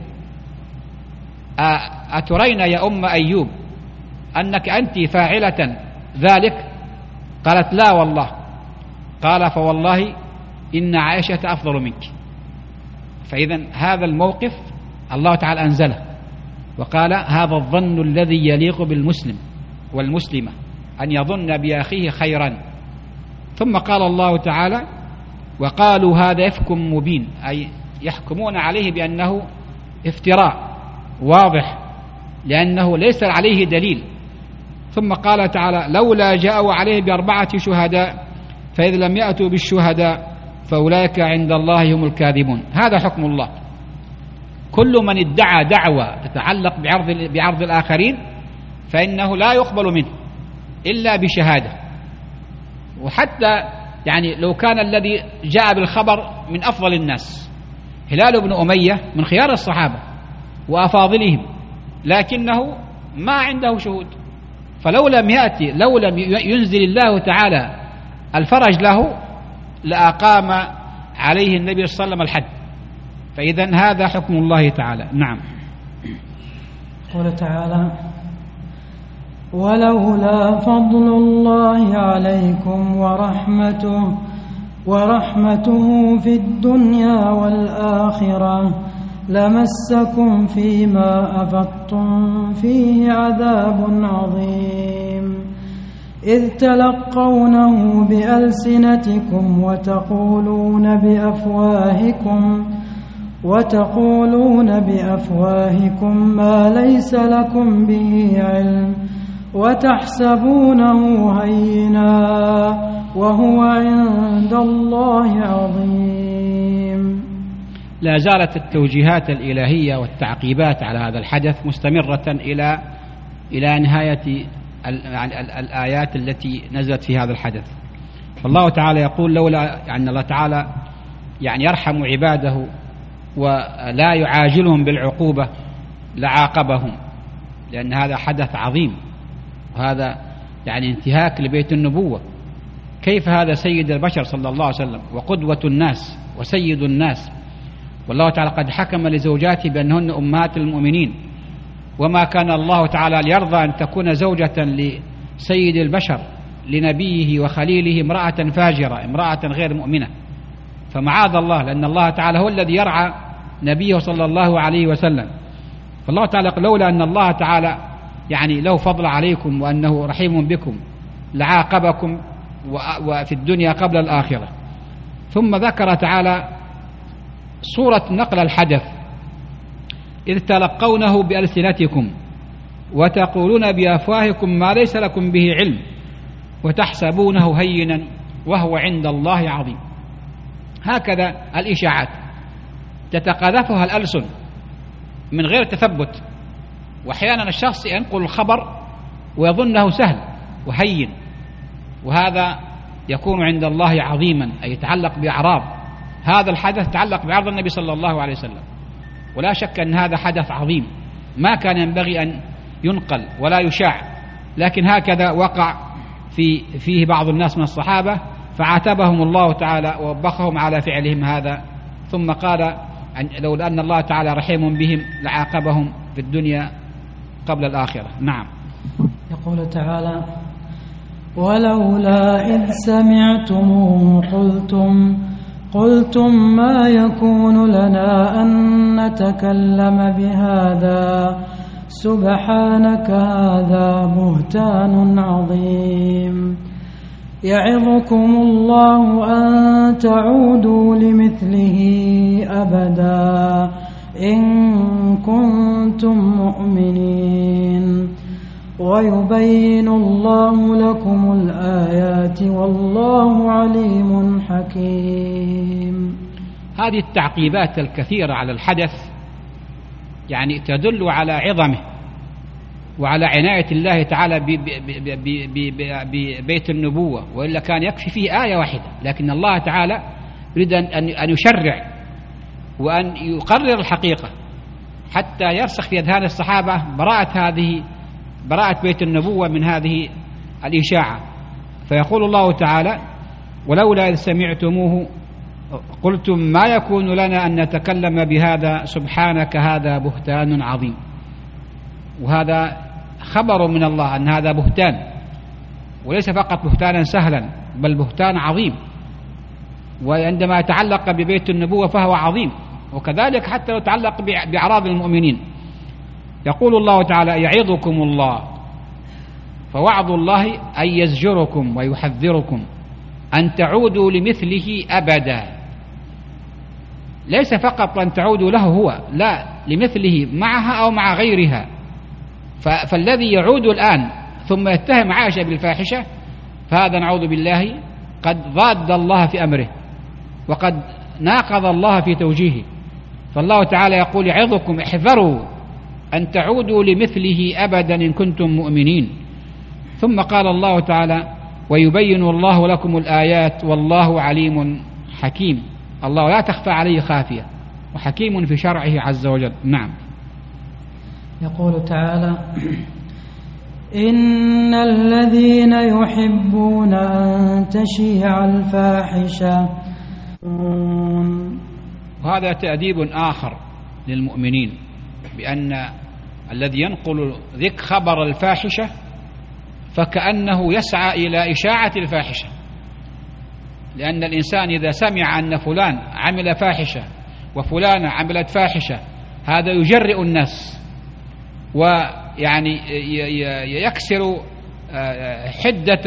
أترين يا أم أيوب أنك أنت فاعلة ذلك؟ قالت: لا والله. قال: فوالله إن عائشة أفضل منك. فإذا هذا الموقف الله تعالى أنزله وقال: هذا الظن الذي يليق بالمسلم والمسلمة أن يظن بأخيه خيرا. ثم قال الله تعالى: وقالوا هذا إفك مبين، أي يحكمون عليه بأنه افتراء واضح لأنه ليس عليه دليل. ثم قال تعالى: لولا جاءوا عليه ب4 شهداء فإذ لم يأتوا بالشهداء فأولئك عند الله هم الكاذبون. هذا حكم الله. كل من ادعى دعوة تتعلق بعرض الآخرين فإنه لا يقبل منه إلا بشهادة. وحتى يعني لو كان الذي جاء بالخبر من أفضل الناس، هلال بن أمية من خيار الصحابة وأفاضلهم، لكنه ما عنده شهود، فلو لم ينزل الله تعالى الفرج له لأقام عليه النبي صلى الله عليه وسلم الحد. فإذن هذا حكم الله تعالى. نعم. قال تعالى: ولولا فضل الله عليكم ورحمته في الدنيا والآخرة لمسكم فيما أفضتم فيه عذاب عظيم، إذ تلقونه بألسنتكم وتقولون بأفواهكم ما ليس لكم به علم وتحسبونه هينا وهو عند الله عظيم. لا زالت التوجيهات الإلهية والتعقيبات على هذا الحدث مستمرة إلى نهاية الآيات التي نزلت في هذا الحدث. فالله تعالى يقول: لولا أن الله تعالى يعني يرحم عباده ولا يعاجلهم بالعقوبة لعاقبهم، لأن هذا حدث عظيم، وهذا يعني انتهاك لبيت النبوة. كيف هذا سيد البشر صلى الله عليه وسلم وقدوة الناس وسيد الناس، والله تعالى قد حكم لزوجاته بأنهن أمهات المؤمنين، وما كان الله تعالى ليرضى أن تكون زوجة لسيد البشر لنبيه وخليله امرأة فاجرة، امرأة غير مؤمنة. فمعاذ الله، لأن الله تعالى هو الذي يرعى نبيه صلى الله عليه وسلم. فالله تعالى لولا أن الله تعالى يعني له فضل عليكم وأنه رحيم بكم لعاقبكم وفي الدنيا قبل الآخرة. ثم ذكر تعالى صورة نقل الحدث: إذ تلقونه بألسنتكم وتقولون بأفواهكم ما ليس لكم به علم وتحسبونه هينا وهو عند الله عظيم. هكذا الإشاعات تتقاذفها الألسن من غير تثبت، وأحيانا الشخص ينقل الخبر ويظنه سهل وهين، وهذا يكون عند الله عظيما، أي يتعلق بأعراض. هذا الحدث يتعلق بعرض النبي صلى الله عليه وسلم، ولا شك أن هذا حدث عظيم ما كان ينبغي أن ينقل ولا يشاع، لكن هكذا وقع فيه بعض الناس من الصحابة فعاتبهم الله تعالى ووبخهم على فعلهم هذا. ثم قال: لولا أن الله تعالى رحيم بهم لعاقبهم في الدنيا قبل الآخرة. نعم. يقول تعالى: ولولا إذ سمعتموه قلتم ما يكون لنا أن نتكلم بهذا سبحانك هذا بهتان عظيم، يعظكم الله أن تعودوا لمثله أبدا إن كنتم مؤمنين، ويبين الله لكم الآيات والله عليم حكيم. هذه التعقيبات الكثيرة على الحدث يعني تدل على عظمه وعلى عناية الله تعالى ببيت النبوة، وإلا كان يكفي فيه آية واحدة، لكن الله تعالى يريد أن يشرع وأن يقرر الحقيقة حتى يرسخ في أذهان الصحابة براءة بيت النبوة من هذه الإشاعة. فيقول الله تعالى: ولولا إذ سمعتموه قلتم ما يكون لنا أن نتكلم بهذا سبحانك هذا بهتان عظيم. وهذا خبر من الله أن هذا بهتان، وليس فقط بهتانا سهلا بل بهتان عظيم، وعندما يتعلق ببيت النبوة فهو عظيم، وكذلك حتى لو يتعلق بأعراض المؤمنين. يقول الله تعالى: يعظكم الله. فوعظ الله أن يزجركم ويحذركم أن تعودوا لمثله أبدا، ليس فقط أن تعودوا له هو، لا، لمثله معها أو مع غيرها. فالذي يعود الآن ثم يتهم عائشة بالفاحشة فهذا نعوذ بالله قد ضاد الله في أمره وقد ناقض الله في توجيهه. فالله تعالى يقول: يعظكم، احذروا أن تعودوا لمثله أبدا إن كنتم مؤمنين. ثم قال الله تعالى: ويبين الله لكم الآيات والله عليم حكيم. الله لا تخفى عليه خافية، وحكيم في شرعه عز وجل. نعم. يقول تعالى: إن الذين يحبون أن تشيع الفاحشة. وهذا تأديب آخر للمؤمنين، بأن الذي ينقل خبر الفاحشة فكأنه يسعى إلى إشاعة الفاحشة، لأن الإنسان إذا سمع أن فلان عمل فاحشة وفلانة عملت فاحشة هذا يجرئ الناس، ويعني يكسر حدة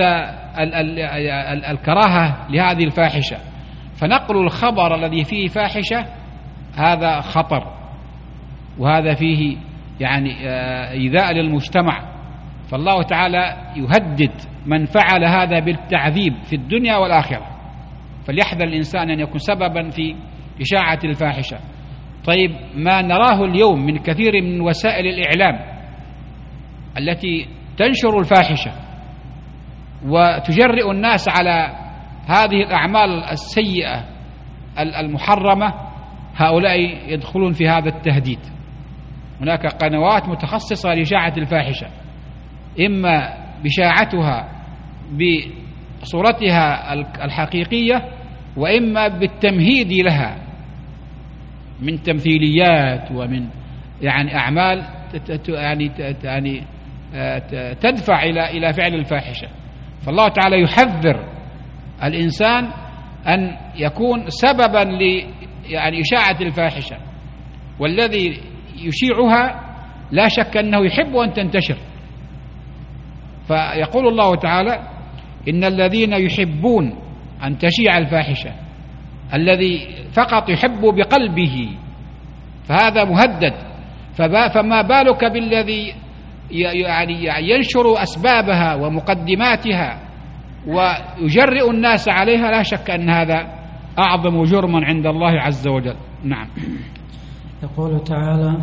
الكراهة لهذه الفاحشة. فنقل الخبر الذي فيه فاحشة هذا خطر، وهذا فيه يعني إيذاء للمجتمع. فالله تعالى يهدد من فعل هذا بالتعذيب في الدنيا والآخرة، فليحذر الإنسان أن يكون سببا في إشاعة الفاحشة. طيب، ما نراه اليوم من كثير من وسائل الإعلام التي تنشر الفاحشة وتجرئ الناس على هذه الأعمال السيئة المحرمة، هؤلاء يدخلون في هذا التهديد. هناك قنوات متخصصة لإشاعة الفاحشة، إما بشاعتها بصورتها الحقيقية، وإما بالتمهيد لها من تمثيليات ومن يعني أعمال يعني تدفع إلى فعل الفاحشة. فالله تعالى يحذر الإنسان أن يكون سببا يعني إشاعة الفاحشة، والذي يشيعها لا شك أنه يحب أن تنتشر. فيقول الله تعالى: إن الذين يحبون أن تشيع الفاحشة، الذي فقط يحب بقلبه فهذا مهدد، فما بالك بالذي يعني ينشر أسبابها ومقدماتها ويجرئ الناس عليها؟ لا شك أن هذا أعظم جرما عند الله عز وجل. نعم. يقول تعالى: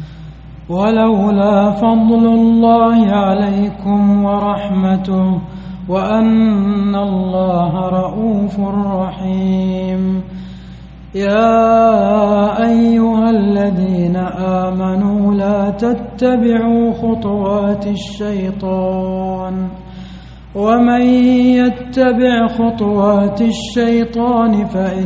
ولولا فضل الله عليكم ورحمته وأن الله رؤوف رحيم. يا أيها الذين آمنوا لا تتبعوا خطوات الشيطان، ومن يتبع خطوات الشيطان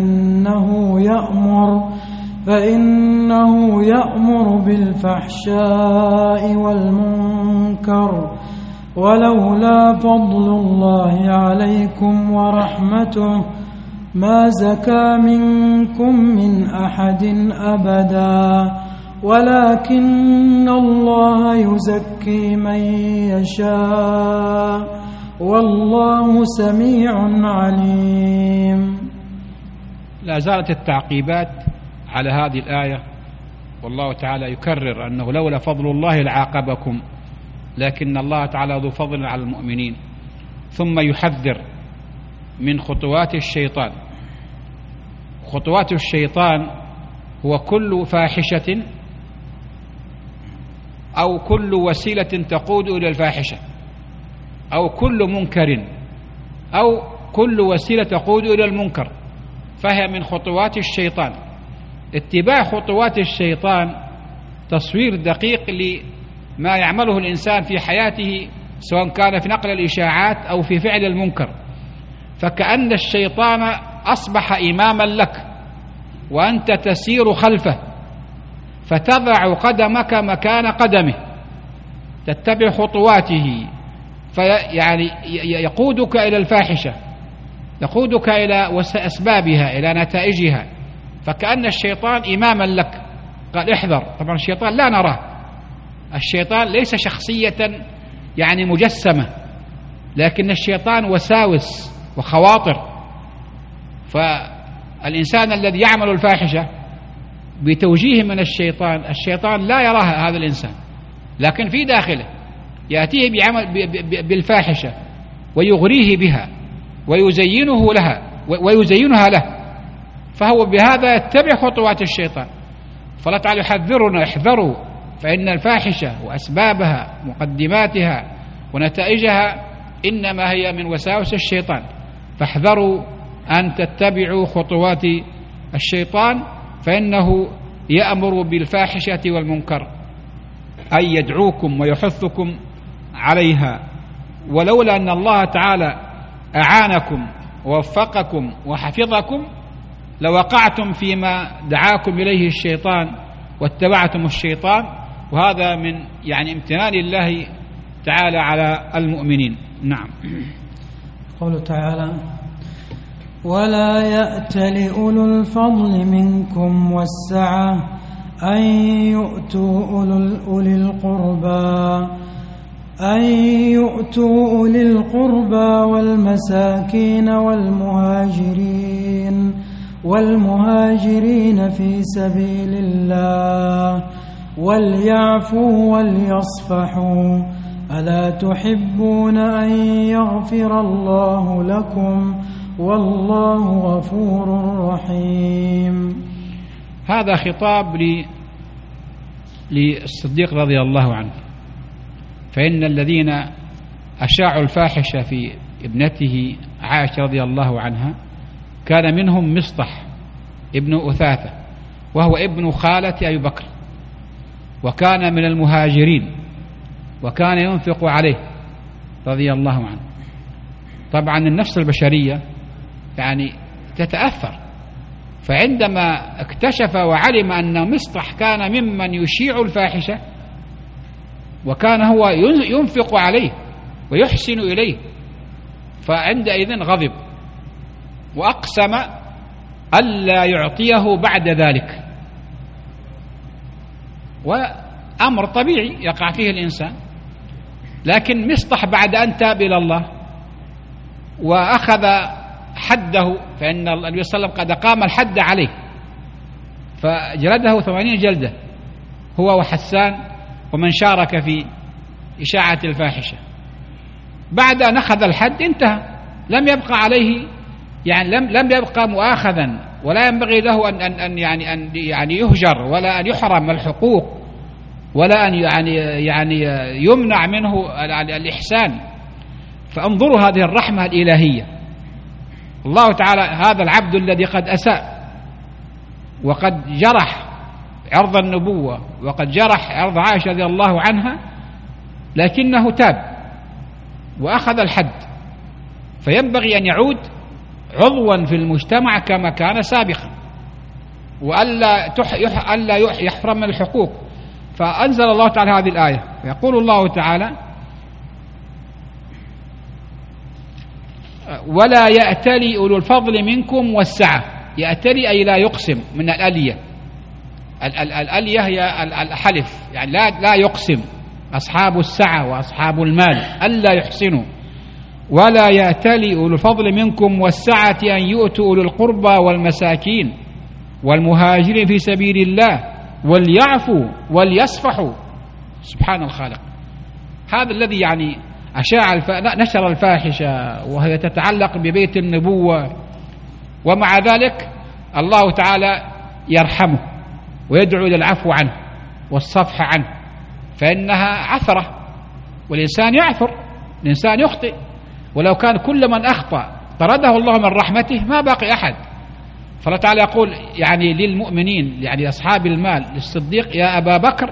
فإنه يأمر بالفحشاء والمنكر. ولولا فضل الله عليكم ورحمته ما زكى منكم من أحد أبدا، ولكن الله يزكي من يشاء والله سميع عليم. لا زالت التعقيبات على هذه الآية، والله تعالى يكرر أنه لولا فضل الله لعاقبكم، لكن الله تعالى ذو فضل على المؤمنين. ثم يحذر من خطوات الشيطان. خطوات الشيطان هو كل فاحشة أو كل وسيلة تقود إلى الفاحشة، أو كل منكر، أو كل وسيلة تقود إلى المنكر، فهي من خطوات الشيطان. اتباع خطوات الشيطان تصوير دقيق لما يعمله الإنسان في حياته، سواء كان في نقل الإشاعات أو في فعل المنكر، فكأن الشيطان أصبح إماما لك وأنت تسير خلفه، فتضع قدمك مكان قدمه، تتبع خطواته، فيعني يقودك إلى الفاحشة، يقودك إلى أسبابها، إلى نتائجها، فكأن الشيطان إماما لك. قال احذر. طبعا الشيطان لا نراه، الشيطان ليس شخصية يعني مجسمة، لكن الشيطان وساوس وخواطر. فالإنسان الذي يعمل الفاحشة بتوجيه من الشيطان لا يراها هذا الإنسان، لكن في داخله يأتيه بالفاحشة ويغريه بها ويزينها له، فهو بهذا يتبع خطوات الشيطان. فالله تعالى يحذرنا: احذروا، فإن الفاحشة وأسبابها مقدماتها ونتائجها إنما هي من وساوس الشيطان، فاحذروا أن تتبعوا خطوات الشيطان، فإنه يأمر بالفاحشة والمنكر، أي يدعوكم ويحثكم عليها. ولولا أن الله تعالى أعانكم ووفقكم وحفظكم لوقعتم فيما دعاكم إليه الشيطان واتبعتم الشيطان، وهذا من يعني امتنان الله تعالى على المؤمنين. نعم. قوله تعالى: ولا يأتل أولو الفضل منكم والسعة أن يؤتوا أولي القربى والمساكين والمهاجرين في سبيل الله وليعفوا وليصفحوا ألا تحبون أن يغفر الله لكم والله غفور رحيم. هذا خطاب للصديق رضي الله عنه، فإن الذين أشاعوا الفاحشة في ابنته عائشة رضي الله عنها كان منهم مصطح ابن أثاثة، وهو ابن خالة أبي بكر، وكان من المهاجرين، وكان ينفق عليه رضي الله عنه. طبعا النفس البشرية يعني تتأثر، فعندما اكتشف وعلم أن مصطح كان ممن يشيع الفاحشة وكان هو ينفق عليه ويحسن إليه، فعندئذ غضب وأقسم ألا يعطيه بعد ذلك، وأمر طبيعي يقع فيه الإنسان. لكن مصطح بعد أن تاب إلى الله وأخذ حده، فإن النبي صلى الله عليه وسلم قد قام الحد عليه فجلده 80 جلدة هو وحسان ومن شارك في إشاعة الفاحشة. بعد أن أخذ الحد انتهى، لم يبقى عليه يعني لم يبقى مؤاخذا، ولا ينبغي له أن يعني يهجر، ولا أن يحرم الحقوق، ولا أن يعني يمنع منه الإحسان. فانظروا هذه الرحمة الإلهية. الله تعالى هذا العبد الذي قد أساء وقد جرح عرض النبوة وقد جرح عرض عائشة رضي الله عنها، لكنه تاب وأخذ الحد، فينبغي أن يعود عضوا في المجتمع كما كان سابقا، وألا يحرم من الحقوق. فأنزل الله تعالى هذه الآية، يقول الله تعالى: ولا يأتلي أولو الفضل منكم والسعة. يأتلي أي لا يقسم، من الألية. الألية هي الحلف، يعني لا يقسم. أصحاب السعة وأصحاب المال ألا يحسنوا. ولا يأتلي أولو الفضل منكم والسعة أن يؤتوا أولي القربى والمساكين والمهاجرين في سبيل الله وليعفوا وليصفحوا. سبحان الخالق. هذا الذي يعني نشر الفاحشة وهي تتعلق ببيت النبوة، ومع ذلك الله تعالى يرحمه ويدعو إلى العفو عنه والصفح عنه. فإنها عثرة، والإنسان يعثر، الإنسان يخطئ، ولو كان كل من أخطأ طرده الله من رحمته ما باقي أحد. فالله تعالى يقول يعني للمؤمنين، يعني أصحاب المال، للصديق: يا أبا بكر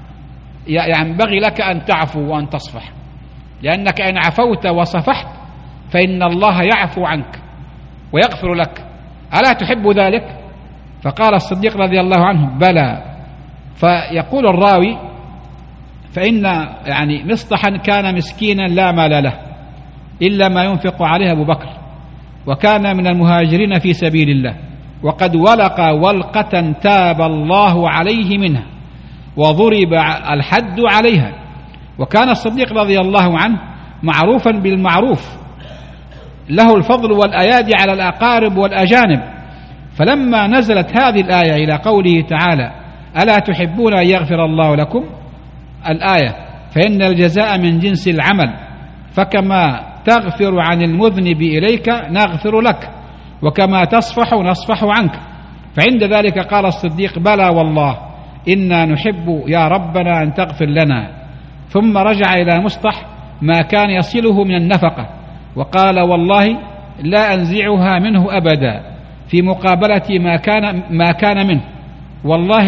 ينبغي لك أن تعفو وأن تصفح، لأنك إن عفوت وصفحت فإن الله يعفو عنك ويغفر لك، ألا تحب ذلك؟ فقال الصديق رضي الله عنه: بلى. فيقول الراوي: فإن يعني مصطحا كان مسكينا لا مال له إلا ما ينفق عليه أبو بكر، وكان من المهاجرين في سبيل الله، وقد ولق ولقة تاب الله عليه منها وضرب الحد عليها. وكان الصديق رضي الله عنه معروفا بالمعروف، له الفضل والأيادي على الأقارب والأجانب. فلما نزلت هذه الآية إلى قوله تعالى: ألا تحبون أن يغفر الله لكم، الآية: فإن الجزاء من جنس العمل، فكما تغفر عن المذنب إليك نغفر لك، وكما تصفح نصفح عنك. فعند ذلك قال الصديق: بلى والله إنا نحب يا ربنا أن تغفر لنا. ثم رجع إلى مصطح ما كان يصله من النفقة، وقال: والله لا أنزعها منه أبدا في مقابلة ما كان منه، والله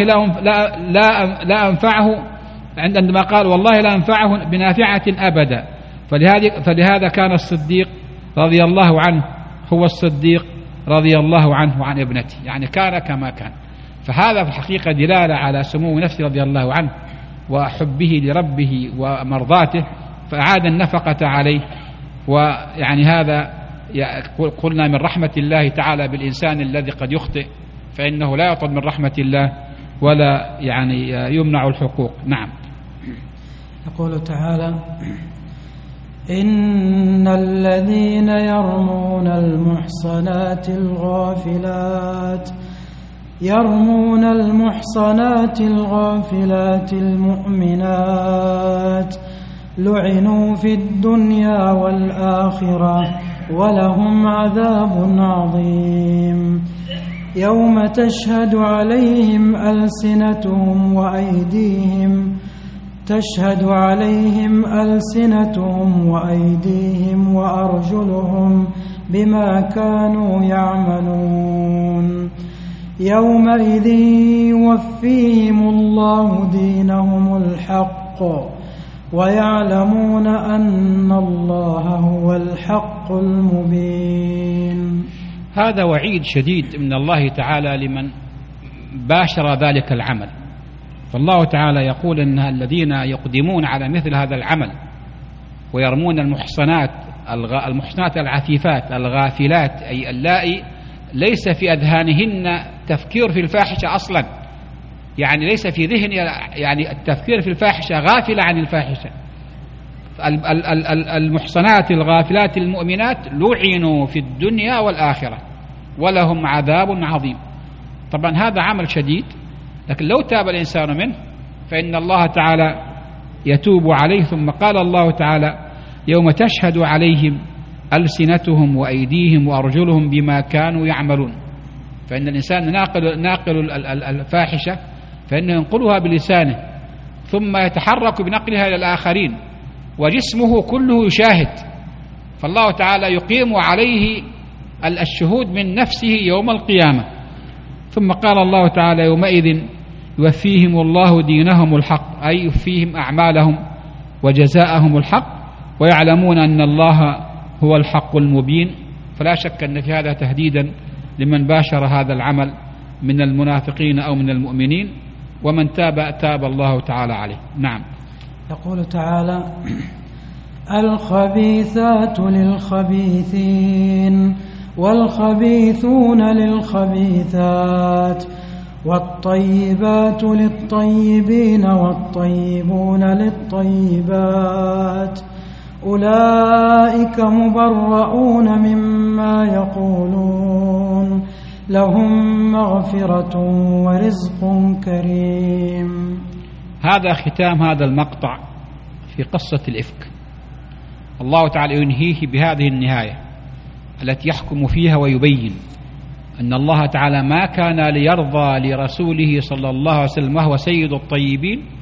لا أنفعه، عندما قال: والله لا أنفعه بنافعة أبدا. فلهذا كان الصديق رضي الله عنه هو الصديق رضي الله عنه عن ابنته، يعني كان كما كان. فهذا في الحقيقة دلالة على سمو نفسه رضي الله عنه وحبه لربه ومرضاته، فأعاد النفقة عليه. ويعني هذا قلنا من رحمة الله تعالى بالإنسان الذي قد يخطئ، فإنه لا يطلب من رحمة الله ولا يعني يمنع الحقوق. نعم. يقول تعالى: إن الذين يرمون المحصنات الغافلات المؤمنات لعنوا في الدنيا والآخرة ولهم عذاب عظيم، يوم تشهد عليهم ألسنتهم وأيديهم وأرجلهم بما كانوا يعملون، يومئذ يوفيهم الله دينهم الحق ويعلمون أن الله هو الحق المبين. هذا وعيد شديد من الله تعالى لمن باشر ذلك العمل. فالله تعالى يقول إن الذين يقدمون على مثل هذا العمل ويرمون المحصنات العفيفات الغافلات، أي اللائي ليس في أذهانهن تفكير في الفاحشة أصلا، يعني ليس في ذهن يعني التفكير في الفاحشة، غافلة عن الفاحشة. المحصنات الغافلات المؤمنات لعنوا في الدنيا والآخرة ولهم عذاب عظيم. طبعا هذا عمل شديد، لكن لو تاب الإنسان منه فإن الله تعالى يتوب عليه. ثم قال الله تعالى: يوم تشهد عليهم ألسنتهم وأيديهم وأرجلهم بما كانوا يعملون. فإن الإنسان ناقل الفاحشة فإنه ينقلها بلسانه ثم يتحرك بنقلها إلى الآخرين، وجسمه كله يشاهد، فالله تعالى يقيم عليه الشهود من نفسه يوم القيامة. ثم قال الله تعالى: يومئذ يوفيهم الله دينهم الحق، أي يوفيهم أعمالهم وجزاءهم الحق، ويعلمون أن الله هو الحق المبين. فلا شك أن في هذا تهديدا لمن باشر هذا العمل من المنافقين أو من المؤمنين، ومن تاب الله تعالى عليه. نعم. يقول تعالى: الخبيثات للخبيثين والخبيثون للخبيثات والطيبات للطيبين والطيبون للطيبات، أولئك مبرؤون مما يقولون، لهم مغفرة ورزق كريم. هذا ختام هذا المقطع في قصة الإفك. الله تعالى ينهيه بهذه النهاية التي يحكم فيها ويبين أن الله تعالى ما كان ليرضى لرسوله صلى الله عليه وسلم وهو سيد الطيبين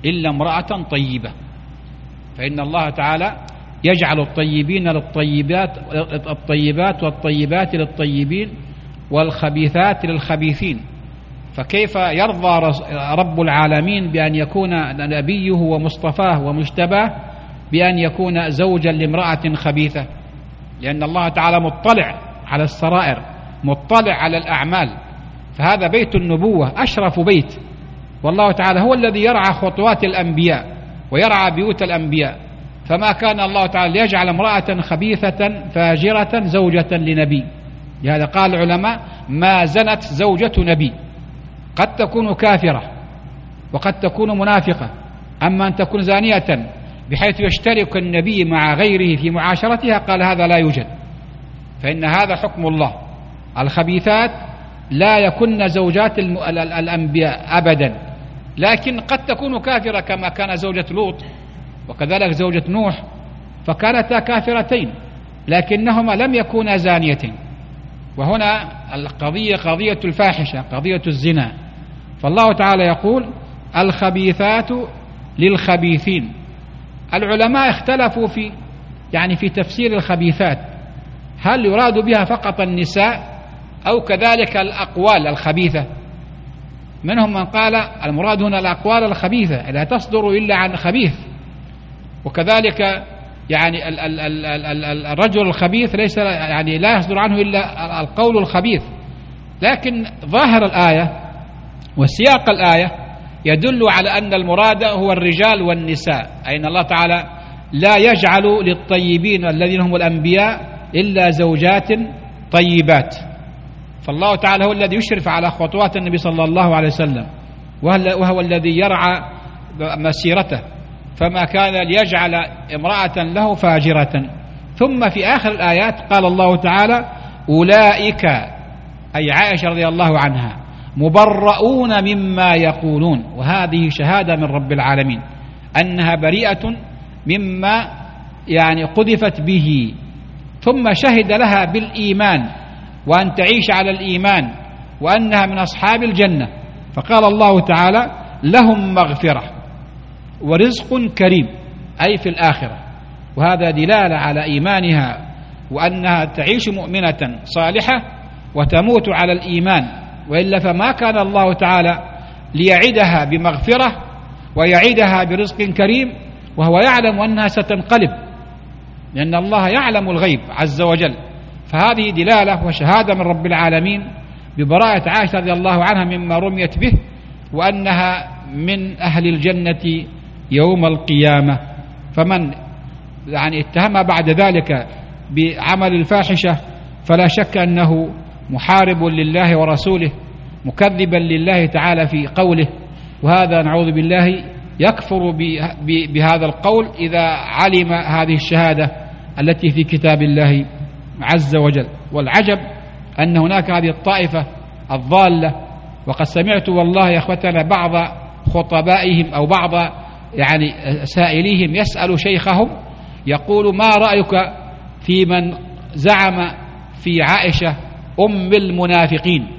إلا امرأة طيبة. فإن الله تعالى يجعل الطيبين للطيبات والطيبات للطيبين والخبيثات للخبيثين. فكيف يرضى رب العالمين بأن يكون نبيه ومصطفاه ومجتباه بأن يكون زوجا لامرأة خبيثة؟ لأن الله تعالى مطلع على السرائر، مطلع على الأعمال. فهذا بيت النبوة، أشرف بيت، والله تعالى هو الذي يرعى خطوات الأنبياء ويرعى بيوت الأنبياء. فما كان الله تعالى ليجعل امرأة خبيثة فاجرة زوجة لنبي. لهذا قال العلماء: ما زنت زوجة نبي. قد تكون كافرة وقد تكون منافقة، أما أن تكون زانية بحيث يشترك النبي مع غيره في معاشرتها، قال هذا لا يوجد. فإن هذا حكم الله. الخبيثات لا يكن زوجات الأنبياء أبدا، لكن قد تكون كافرة كما كان زوجة لوط وكذلك زوجة نوح، فكانتا كافرتين لكنهما لم يكونا زانيتين. وهنا القضية قضية الفاحشة، قضية الزنا. فالله تعالى يقول: الخبيثات للخبيثين. العلماء اختلفوا في تفسير الخبيثات، هل يراد بها فقط النساء أو كذلك الأقوال الخبيثة؟ منهم من قال المراد هنا الأقوال الخبيثة لا تصدر إلا عن خبيث، وكذلك الرجل الخبيث ليس لا يصدر عنه إلا القول الخبيث. لكن ظاهر الآية وسياق الآية يدل على أن المراد هو الرجال والنساء، أي أن الله تعالى لا يجعل للطيبين الذين هم الأنبياء إلا زوجات طيبات. فالله تعالى هو الذي يشرف على خطوات النبي صلى الله عليه وسلم، وهو الذي يرعى مسيرته، فما كان ليجعل امرأة له فاجرة. ثم في آخر الآيات قال الله تعالى: أولئك، أي عائشة رضي الله عنها، مبرؤون مما يقولون. وهذه شهادة من رب العالمين أنها بريئة مما قذفت به، ثم شهد لها بالإيمان وأن تعيش على الإيمان وأنها من أصحاب الجنة. فقال الله تعالى: لهم مغفرة ورزق كريم، أي في الآخرة. وهذا دلالة على إيمانها وأنها تعيش مؤمنة صالحة وتموت على الإيمان، وإلا فما كان الله تعالى ليعدها بمغفرة ويعدها برزق كريم وهو يعلم أنها ستنقلب، لأن الله يعلم الغيب عز وجل. فهذه دلالة وشهادة من رب العالمين ببراءة عائشة رضي الله عنها مما رميت به، وأنها من أهل الجنة يوم القيامة. فمن اتهم بعد ذلك بعمل الفاحشة فلا شك أنه محارب لله ورسوله، مكذبا لله تعالى في قوله، وهذا نعوذ بالله يكفر بهذا القول إذا علم هذه الشهادة التي في كتاب الله عز وجل. والعجب أن هناك هذه الطائفة الضالة، وقد سمعت والله يا أخوتنا بعض خطبائهم أو بعض سائليهم يسأل شيخهم يقول: ما رأيك في من زعم في عائشة أم المنافقين؟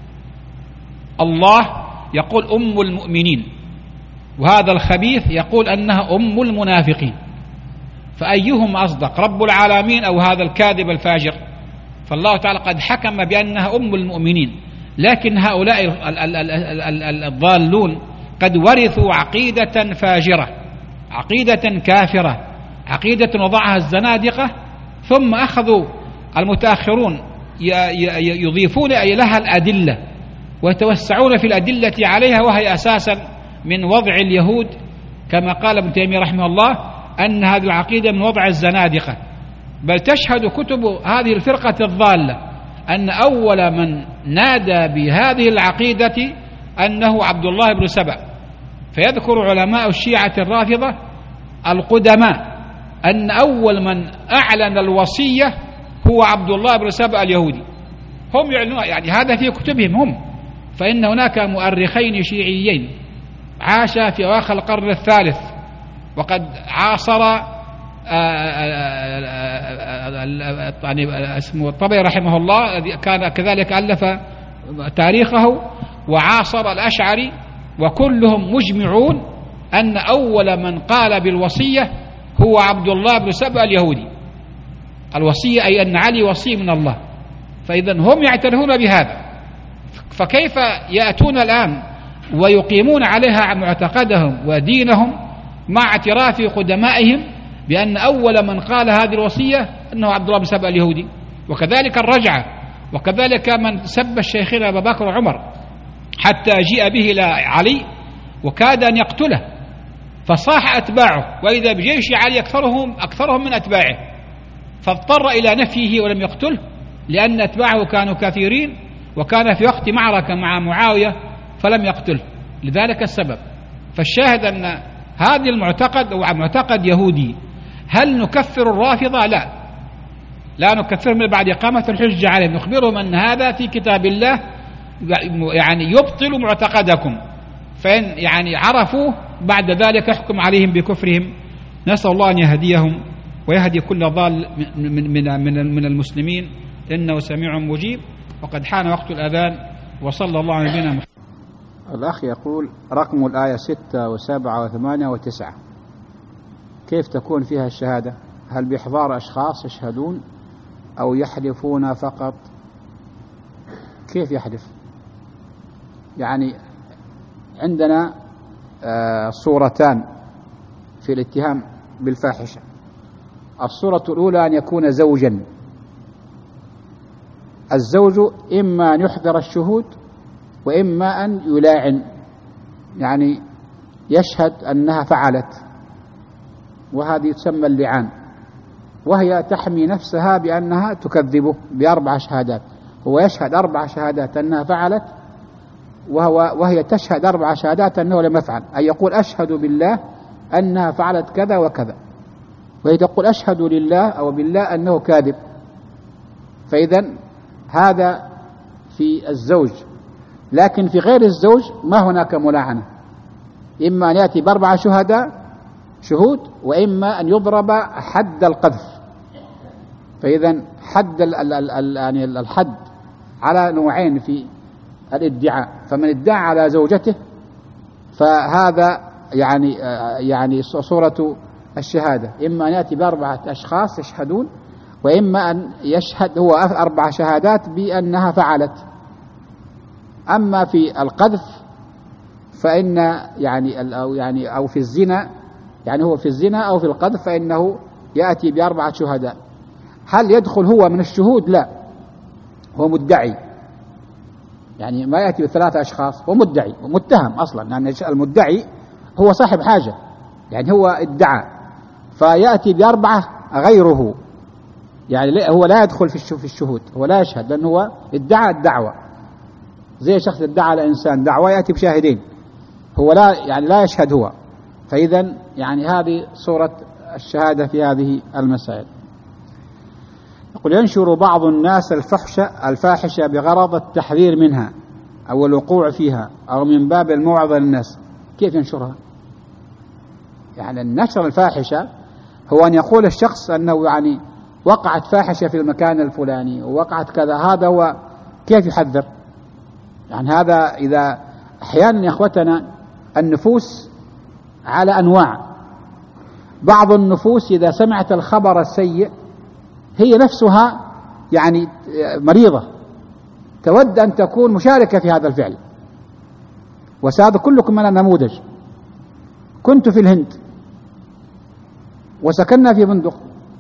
الله يقول أم المؤمنين، وهذا الخبيث يقول أنها أم المنافقين، فأيهم أصدق، رب العالمين أو هذا الكاذب الفاجر؟ فالله تعالى قد حكم بأنها أم المؤمنين، لكن هؤلاء الضالون قد ورثوا عقيدة فاجرة، عقيدة كافرة، عقيدة وضعها الزنادقة، ثم أخذوا المتأخرون يضيفون لها الأدلة ويتوسعون في الأدلة عليها، وهي أساسا من وضع اليهود، كما قال ابن تيمية رحمه الله أن هذه العقيدة من وضع الزنادقة. بل تشهد كتب هذه الفرقة الضالة أن أول من نادى بهذه العقيدة أنه عبد الله بن سبأ. فيذكر علماء الشيعة الرافضة القدماء أن أول من أعلن الوصية هو عبد الله بن سبأ اليهودي. هم يعلنون هذا في كتبهم هم. فإن هناك مؤرخين شيعيين عاشا في أواخر القرن الثالث، وقد عاصر اسمه الطبري رحمه الله، كان كذلك ألف تاريخه، وعاصر الأشعري، وكلهم مجمعون أن أول من قال بالوصية هو عبد الله بن سبأ اليهودي. الوصية أي أن علي وصي من الله، فإذا هم يعترفون بهذا، فكيف يأتون الآن ويقيمون عليها معتقدهم ودينهم مع اعتراف قدمائهم بأن أول من قال هذه الوصية أنه عبد الله بن سبأ اليهودي؟ وكذلك الرجعة، وكذلك من سب الشيخين أبا بكر وعمر حتى جيء به إلى علي وكاد أن يقتله، فصاح أتباعه وإذا بجيش علي أكثرهم من أتباعه، فاضطر إلى نفيه ولم يقتله لأن أتباعه كانوا كثيرين، وكان في وقت معركة مع معاوية فلم يقتله، لذلك السبب. فالشاهد أن هذا المعتقد هو معتقد يهودي. هل نكفر الرافضة؟ لا نكفرهم بعد إقامة الحجة عليهم، نخبرهم أن هذا في كتاب الله يعني يبطل معتقدكم، فإن يعني عرفوا بعد ذلك يحكم عليهم بكفرهم. نسأل الله أن يهديهم ويهدي كل ضال من المسلمين، إنه سميع مجيب. وقد حان وقت الأذان، وصلى الله على نبينا محمد. الأخ يقول رقم الآية 6 و7 و8 و9 كيف تكون فيها الشهادة؟ هل بإحضار أشخاص يشهدون أو يحلفون فقط؟ كيف يحلف؟ يعني عندنا صورتان في الاتهام بالفاحشة. الصورة الأولى أن يكون زوجا. الزوج إما أن يحضر الشهود وإما أن يلاعن، يعني يشهد أنها فعلت، وهذه تسمى اللعان، وهي تحمي نفسها بأنها تكذبه ب4 شهادات. هو يشهد 4 شهادات أنها فعلت، وهي تشهد 4 شهادات أنه لم يفعل، أي يقول أشهد بالله أنها فعلت كذا وكذا، وهي تقول أشهد لله أو بالله أنه كاذب. فإذا هذا في الزوج، لكن في غير الزوج ما هناك ملاعنة، إما أن يأتي ب4 شهود، وإما أن يضرب حد القذف. فإذا حد الحد على نوعين في الادعاء، فمن ادعى على زوجته فهذا يعني صورة الشهادة، إما أن يأتي ب4 أشخاص يشهدون، وإما أن يشهد هو 4 شهادات بأنها فعلت. أما في القذف فإن أو في الزنا، يعني هو في الزنا أو في القذف فإنه يأتي ب4 شهداء. هل يدخل هو من الشهود؟ لا، هو مدعي، يعني ما يأتي ب3 أشخاص، هو مدعي ومتهم أصلا، يعني المدعي هو صاحب حاجة، يعني هو ادعى، فيأتي ب4 غيره، يعني هو لا يدخل في الشهود، هو لا يشهد لأنه هو ادعى الدعوة، زي شخص ادعى على إنسان دعوة يأتي بشاهدين، هو لا يشهد هو. فإذا يعني هذه صورة الشهادة في هذه المسائل. يقول ينشر بعض الناس الفاحشة بغرض التحذير منها أو الوقوع فيها أو من باب الموعظة للناس. كيف ينشرها؟ يعني النشر الفاحشة هو أن يقول الشخص أنه يعني وقعت فاحشة في المكان الفلاني ووقعت كذا، هذا هو. كيف يحذر؟ يعني هذا إذا أحيانا يا أخوتنا النفوس على أنواع. بعض النفوس إذا سمعت الخبر السيء هي نفسها يعني مريضة، تود أن تكون مشاركة في هذا الفعل. وسهذا كلكم من النموذج. كنت في الهند وسكننا في فندق،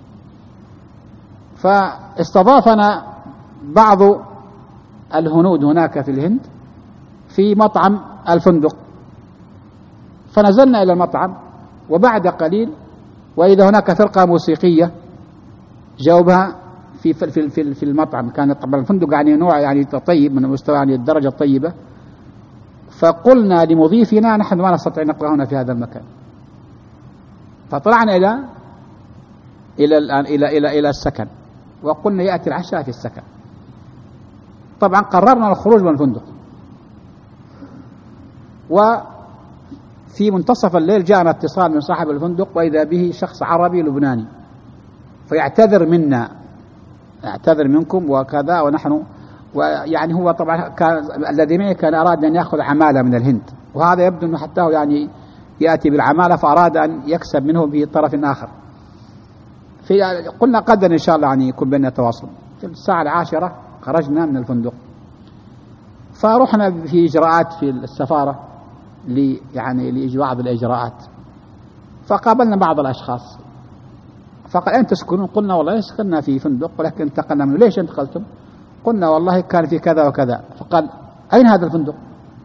فاستضافنا بعض الهنود هناك في الهند في مطعم الفندق، فنزلنا إلى المطعم، وبعد قليل وإذا هناك فرقة موسيقية جاوبها في المطعم. كان طبعا الفندق يعني نوع يعني طيب من مستوى يعني الدرجة الطيبة، فقلنا لمضيفنا نحن ما نستطيع نقرأ هنا في هذا المكان، فطلعنا إلى السكن وقلنا يأتي العشاء في السكن. طبعا قررنا الخروج من الفندق، وفي منتصف الليل جاءنا اتصال من صاحب الفندق وإذا به شخص عربي لبناني فيعتذر منا، اعتذر منكم وكذا، ونحن ويعني هو طبعا كان الذي معي كان أراد أن يأخذ عمالة من الهند، وهذا يبدو أنه حتى يعني يأتي بالعمالة فأراد أن يكسب منه بطرف آخر. قلنا قدر إن شاء الله يعني يكون بيننا تواصل. في الساعة 10 خرجنا من الفندق، فرحنا في إجراءات في السفارة بعض الإجراءات، فقابلنا بعض الأشخاص فقال أين تسكنون؟ قلنا والله سكننا في فندق ولكن انتقلنا منه. ليش انتقلتم؟ قلنا والله كان في كذا وكذا. فقال أين هذا الفندق؟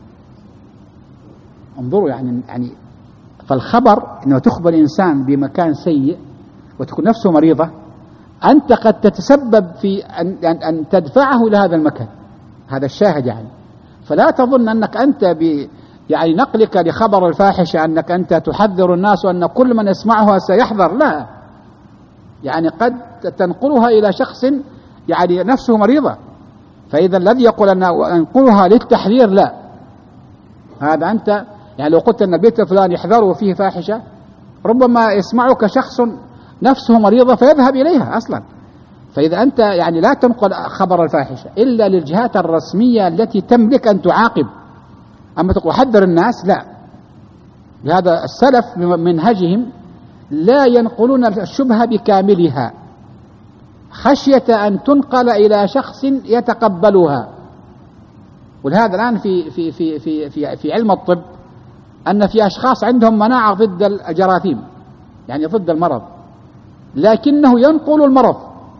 انظروا يعني فالخبر أنه تخبر إنسان بمكان سيء وتكون نفسه مريضة، أنت قد تتسبب في أن تدفعه إلى هذا المكان. هذا الشاهد يعني. فلا تظن أنك أنت يعني نقلك لخبر الفاحشة أنك أنت تحذر الناس وأن كل من يسمعها سيحذر. لا، يعني قد تنقلها إلى شخص يعني نفسه مريضة، فإذا الذي يقول أن أنقلها للتحذير لا، هذا أنت يعني لو قلت أن البيت الفلاني يحذره فيه فاحشة ربما يسمعك شخص نفسه مريضة فيذهب إليها أصلا. فإذا أنت يعني لا تنقل خبر الفاحشة إلا للجهات الرسمية التي تملك أن تعاقب، أما تقول حذر الناس لا. لهذا السلف من منهجهم لا ينقلون الشبهة بكاملها خشية أن تنقل إلى شخص يتقبلها. ولهذا الآن في علم الطب أن في أشخاص عندهم مناعة ضد الجراثيم، يعني ضد المرض، لكنه ينقل المرض،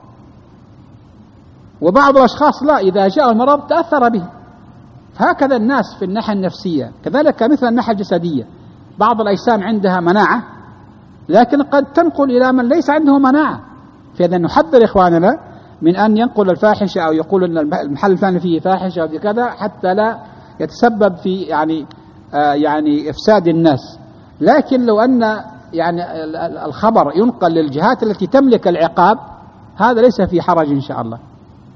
وبعض الأشخاص لا، إذا جاء المرض تأثر به. هكذا الناس في الناحية النفسية كذلك مثل الناحية الجسدية، بعض الأجسام عندها مناعة لكن قد تنقل إلى من ليس عنده مناعة. فإذا نحذر إخواننا من أن ينقل الفاحشة أو يقول أن المحل الفلاني فيه فاحشة أو كذا حتى لا يتسبب في يعني إفساد الناس. لكن لو أن يعني الخبر ينقل للجهات التي تملك العقاب هذا ليس في حرج إن شاء الله.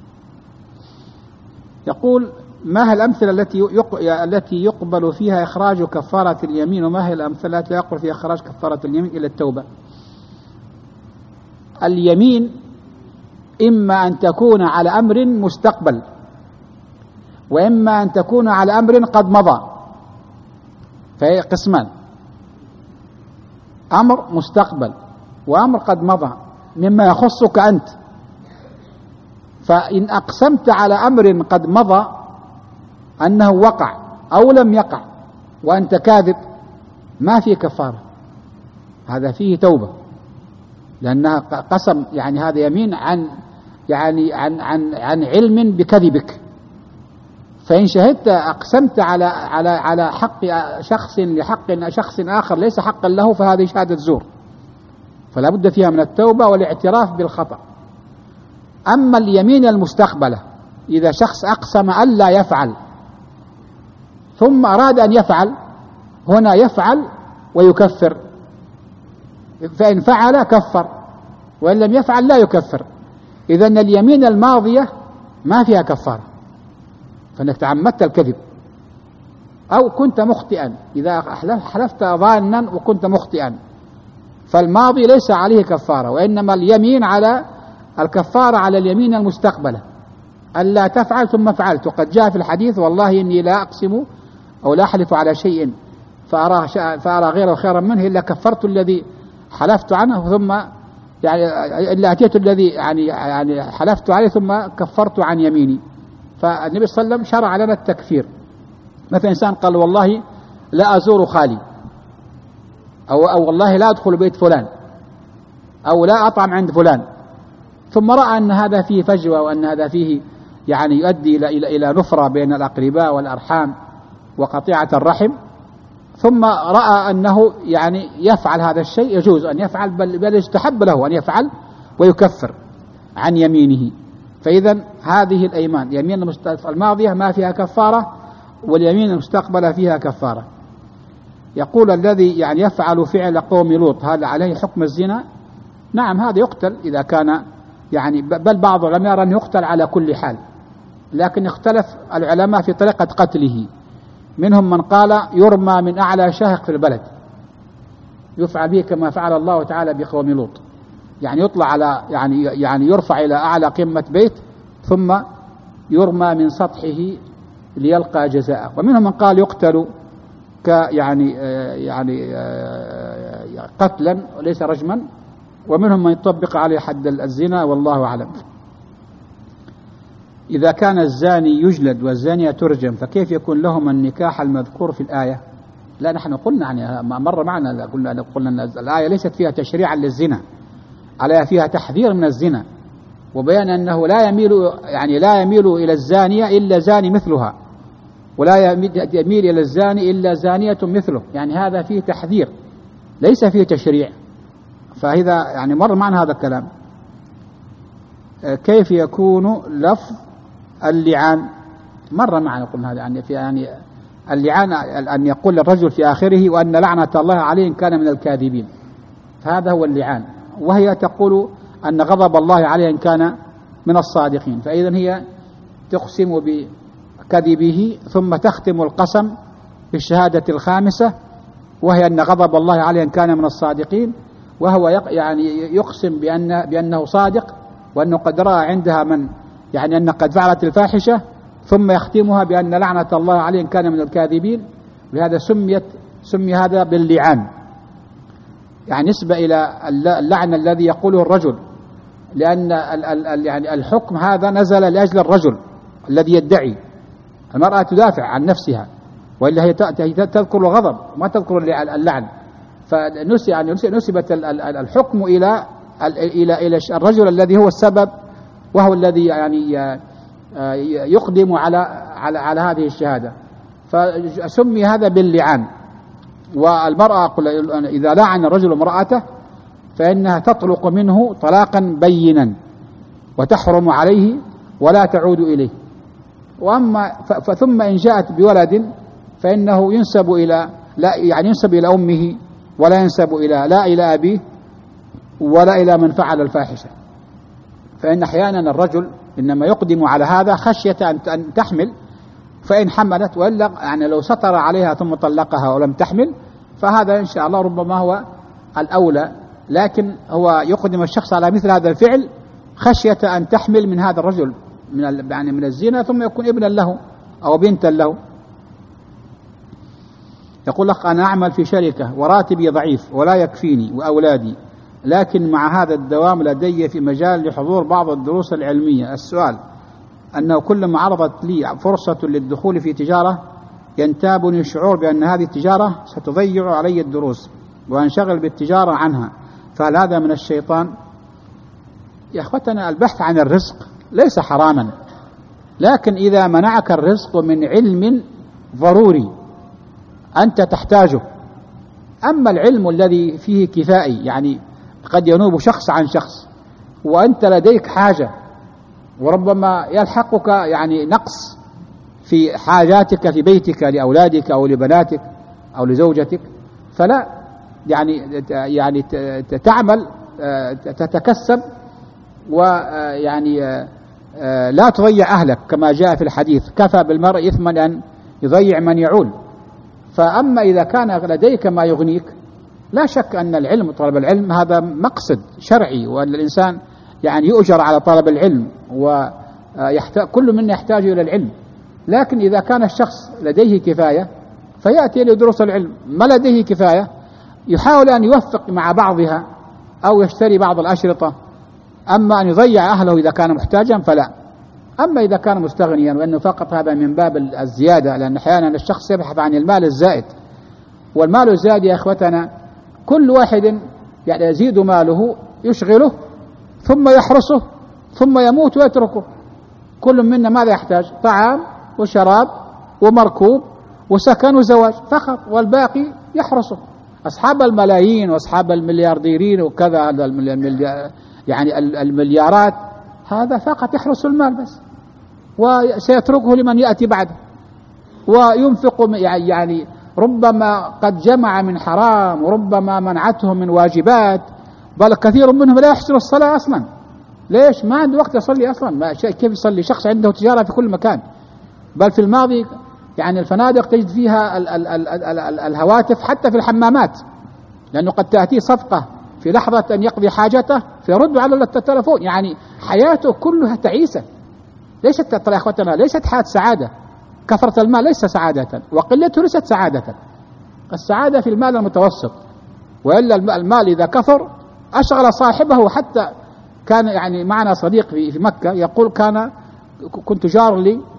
يقول ما هي الأمثلة التي يقبل فيها إخراج كفارة اليمين، وما هي الأمثلة التي لا يقبل فيها إخراج كفارة اليمين إلى التوبة؟ اليمين إما أن تكون على أمر مستقبل، وإما أن تكون على أمر قد مضى، فهي قسمان: أمر مستقبل وأمر قد مضى مما يخصك أنت. فإن أقسمت على أمر قد مضى أنه وقع أو لم يقع وأنت كاذب ما في كفارة، هذا فيه توبة، لأنها قسم يعني هذا يمين عن علم بكذبك. فإن شهدت أقسمت على حق شخص لحق شخص آخر ليس حقا له فهذه شهادة زور، فلا بد فيها من التوبة والاعتراف بالخطأ. أما اليمين المستقبلة إذا شخص أقسم ألا يفعل ثم أراد أن يفعل، هنا يفعل ويكفر، فإن فعل كفر وإن لم يفعل لا يكفر. إذن اليمين الماضية ما فيها كفارة، فإنك تعمدت الكذب أو كنت مخطئا، إذا حلفت ظانا وكنت مخطئا فالماضي ليس عليه كفارة، وإنما اليمين على الكفارة على اليمين المستقبلة ألا تفعل ثم فعلت. وقد جاء في الحديث والله إني لا أقسم أو لا أحلف على شيء فأرى غيره خيرا منه إلا كفرت الذي حلفت عنه ثم يعني إلا أتيت الذي يعني حلفت عليه ثم كفرت عن يميني. فالنبي صلى الله عليه وسلم شرع لنا التكفير. مثلا إنسان قال والله لا أزور خالي أو والله لا أدخل بيت فلان أو لا أطعم عند فلان، ثم رأى أن هذا فيه فجوة وأن هذا فيه يعني يؤدي إلى نفرة بين الأقرباء والأرحام وقطيعة الرحم، ثم رأى أنه يعني يفعل هذا الشيء، يجوز أن يفعل بل يستحب له أن يفعل ويكفر عن يمينه. فإذا هذه الأيمان يمين الماضية ما فيها كفارة واليمين المستقبلة فيها كفارة. يقول الذي يعني يفعل فعل قوم لوط هل عليه حكم الزنا؟ نعم، هذا يقتل إذا كان يعني، بل بعض العلماء يرى أن يقتل على كل حال، لكن اختلف العلماء في طريقة قتله. منهم من قال يرمى من أعلى شاهق في البلد، يفعل به كما فعل الله تعالى بقوم لوط، يعني يطلع على يعني يرفع إلى أعلى قمة بيت ثم يرمى من سطحه ليلقى جزاءه. ومنهم من قال يقتل يعني قتلا وليس رجما، ومنهم من يطبق عليه حد الزنا، والله أعلم. إذا كان الزاني يجلد والزانية ترجم، فكيف يكون لهم النكاح المذكور في الآية؟ لا، نحن قلنا يعني مر معنا قلنا أن الآية ليست فيها تشريعا للزنا، عليها فيها تحذير من الزنا، وبيان أنه لا يميل إلى الزانية إلا زاني مثلها، ولا يميل إلى الزاني إلا زانية مثله، يعني هذا فيه تحذير ليس فيه تشريع. فإذا يعني مر معنا هذا الكلام. كيف يكون لفظ اللعان؟ مر معنا قلنا هذا، يعني اللعان أن يقول الرجل في آخره وأن لعنة الله عليه إن كان من الكاذبين، فهذا هو اللعان. وهي تقول أن غضب الله عليه إن كان من الصادقين، فإذا هي تقسم بكذبه ثم تختم القسم بالشهادة الخامسة، وهي أن غضب الله عليه إن كان من الصادقين، وهو يعني يقسم بأنه صادق، وأنه قد رأى عندها من يعني أن قد فعلت الفاحشة، ثم يختمها بأن لعنة الله عليه إن كان من الكاذبين. ولهذا سمي هذا باللعان، يعني نسبة إلى اللعن الذي يقوله الرجل، لأن يعني الحكم هذا نزل لأجل الرجل الذي يدعي. المرأة تدافع عن نفسها، وإلا هي تذكر الغضب وما تذكر اللعن، فنسبت الحكم إلى الرجل الذي هو السبب، وهو الذي يعني يقدم على هذه الشهادة، فسمي هذا باللعان. والمرأة إذا لعن الرجل امرأته فإنها تطلق منه طلاقا بينا وتحرم عليه ولا تعود إليه. وأما ثم إن جاءت بولد فإنه ينسب إلى أمه، ولا ينسب إلى أبيه ولا إلى من فعل الفاحشة. فإن أحيانا الرجل إنما يقدم على هذا خشية أن تحمل، فإن حملت، وإلا يعني لو سطر عليها ثم طلقها ولم تحمل فهذا إن شاء الله ربما هو الأولى، لكن هو يقدم الشخص على مثل هذا الفعل خشية أن تحمل من هذا الرجل من الزنا، ثم يكون ابنا له أو بنتا له. يقول لك أنا أعمل في شركة وراتبي ضعيف ولا يكفيني وأولادي، لكن مع هذا الدوام لدي في مجال لحضور بعض الدروس العلمية. السؤال أنه كلما عرضت لي فرصة للدخول في تجارة ينتابني الشعور بأن هذه التجارة ستضيع علي الدروس وأنشغل بالتجارة عنها، فهل هذا من الشيطان؟ يا أخوتنا، البحث عن الرزق ليس حراما، لكن إذا منعك الرزق من علم ضروري أنت تحتاجه. أما العلم الذي فيه كفائي، يعني قد ينوب شخص عن شخص وأنت لديك حاجة وربما يلحقك يعني نقص في حاجاتك في بيتك لأولادك أو لبناتك أو لزوجتك، فلا يعني تعمل تتكسب، ويعني لا تضيع أهلك كما جاء في الحديث: كفى بالمرء إثما أن يضيع من يعول. فأما إذا كان لديك ما يغنيك، لا شك أن العلم، طلب العلم هذا مقصد شرعي، وأن الإنسان يعني يؤجر على طلب العلم، وكل منا يحتاج إلى العلم. لكن إذا كان الشخص لديه كفاية فيأتي لدروس العلم، ما لديه كفاية يحاول أن يوفق مع بعضها أو يشتري بعض الأشرطة. أما أن يضيع أهله إذا كان محتاجا فلا. أما إذا كان مستغنيا، وأنه فقط هذا من باب الزيادة، لأن أحيانا الشخص يبحث عن المال الزائد، والمال الزائد يا إخوتنا كل واحد يعني يزيد ماله يشغله ثم يحرسه ثم يموت ويتركه. كل منا ماذا يحتاج؟ طعام وشراب ومركوب وسكن وزواج فقط، والباقي يحرسه. أصحاب الملايين وأصحاب المليارديرين وكذا، هذا يعني المليارات، هذا فقط يحرس المال بس، وسيتركه لمن يأتي بعده، وينفق يعني ربما قد جمع من حرام، وربما منعته من واجبات، بل كثير منهم لا يحسن الصلاة أصلا. ليش؟ ما عنده وقت يصلي أصلا. كيف يصلي شخص عنده تجارة في كل مكان؟ بل في الماضي يعني الفنادق تجد فيها الهواتف حتى في الحمامات، لأنه قد تأتي صفقة في لحظة أن يقضي حاجته فيرد على التلفون. يعني حياته كلها تعيسة. ليست يا أخوتنا، ليست حياة سعادة. كثرة المال ليس سعادة، وقلته ليست سعادة. السعادة في المال المتوسط، وإلا المال إذا كثر أشغل صاحبه. حتى كان يعني معنا صديق في مكة يقول كنت جار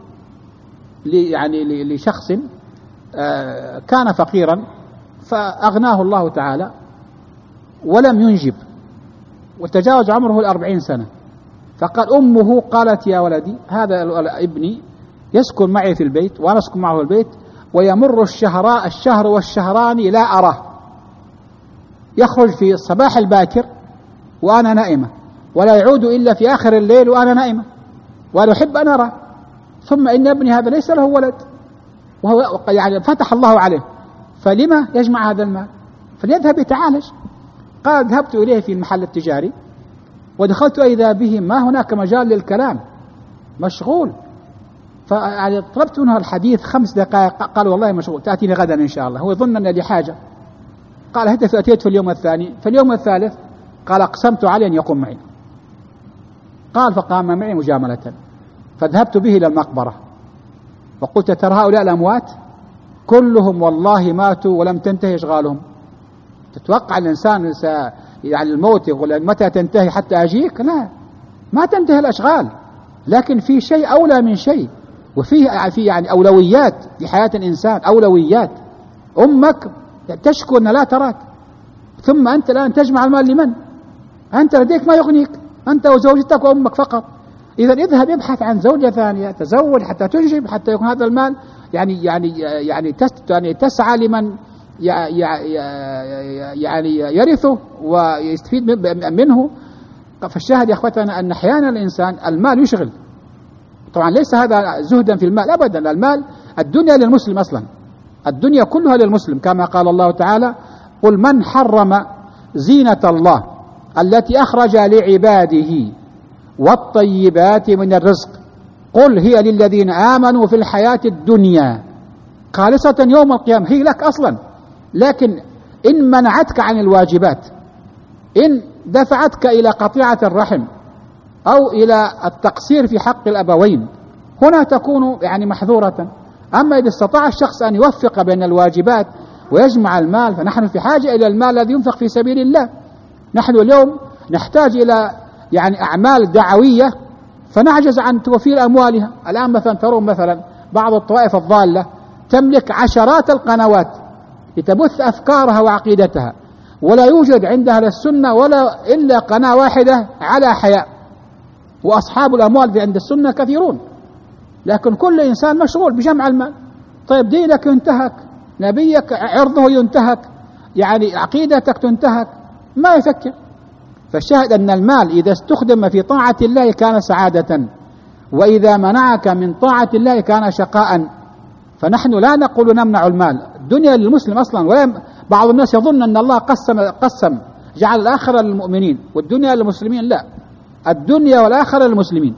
لشخص كان فقيرا فأغناه الله تعالى ولم ينجب وتجاوز عمره 40 سنة، فقال أمه قالت يا ولدي هذا ابني يسكن معي في البيت وأنا أسكن معه في البيت، ويمر الشهر والشهران لا أراه، يخرج في الصباح الباكر وأنا نائمة، ولا يعود إلا في آخر الليل وأنا نائمة، وأنا أحب أن أرى. ثم إن ابني هذا ليس له ولد، وهو يعني فتح الله عليه، فلما يجمع هذا المال؟ فليذهب يتعالج. قال ذهبت إليه في المحل التجاري ودخلت إذا به ما هناك مجال للكلام، مشغول. فيعني طلبت منه الحديث 5 دقائق، قال والله مشغول، تأتيني غدا إن شاء الله. هو يظن أن لي حاجة. قال أتيت في اليوم الثاني، في اليوم الثالث قال أقسمت عليه أن يقوم معي. قال فقام معي مجاملة، فذهبت به إلى المقبرة وقلت ترى هؤلاء الأموات كلهم والله ماتوا ولم تنتهي إشغالهم. تتوقع الإنسان يعني الموت يقول متى تنتهي حتى أجيك؟ لا، ما تنتهي الأشغال، لكن في شيء أولى من شيء، وفيه يعني أولويات لحياة الإنسان، أولويات. أمك تشكو أن لا تراك، ثم أنت الآن تجمع المال لمن؟ أنت لديك ما يغنيك، أنت وزوجتك وأمك فقط. إذا اذهب ابحث عن زوجة ثانية، تزوج حتى تنجب، حتى يكون هذا المال يعني تسعى لمن يعني يرثه ويستفيد منه. فالشاهد يا أخوتنا أن أحيانا الإنسان المال يشغل. طبعا ليس هذا زهدا في المال أبدا، المال الدنيا للمسلم أصلا، الدنيا كلها للمسلم، كما قال الله تعالى قل من حرم زينة الله التي أخرج لعباده والطيبات من الرزق قل هي للذين آمنوا في الحياة الدنيا خالصة يوم القيامة. هي لك أصلا، لكن إن منعتك عن الواجبات، إن دفعتك إلى قطيعة الرحم أو إلى التقصير في حق الأبوين، هنا تكون يعني محظورة. أما إذا استطاع الشخص أن يوفق بين الواجبات ويجمع المال، فنحن في حاجة إلى المال الذي ينفق في سبيل الله. نحن اليوم نحتاج إلى يعني أعمال دعوية فنعجز عن توفير أموالها. الآن مثلا ترون مثلا بعض الطوائف الضالة تملك عشرات القنوات لتبث أفكارها وعقيدتها، ولا يوجد عندها للسنة ولا إلا قناة واحدة على حياء، وأصحاب الأموال عند السنة كثيرون، لكن كل إنسان مشغول بجمع المال. طيب دينك ينتهك، نبيك عرضه ينتهك، يعني عقيدتك تنتهك، ما يفكر. فالشاهد أن المال إذا استخدم في طاعة الله كان سعادة، وإذا منعك من طاعة الله كان شقاء. فنحن لا نقول نمنع المال، الدنيا للمسلم أصلا. بعض الناس يظن أن الله قسم جعل الآخرة للمؤمنين والدنيا للمسلمين. لا، الدنيا والآخرة للمسلمين،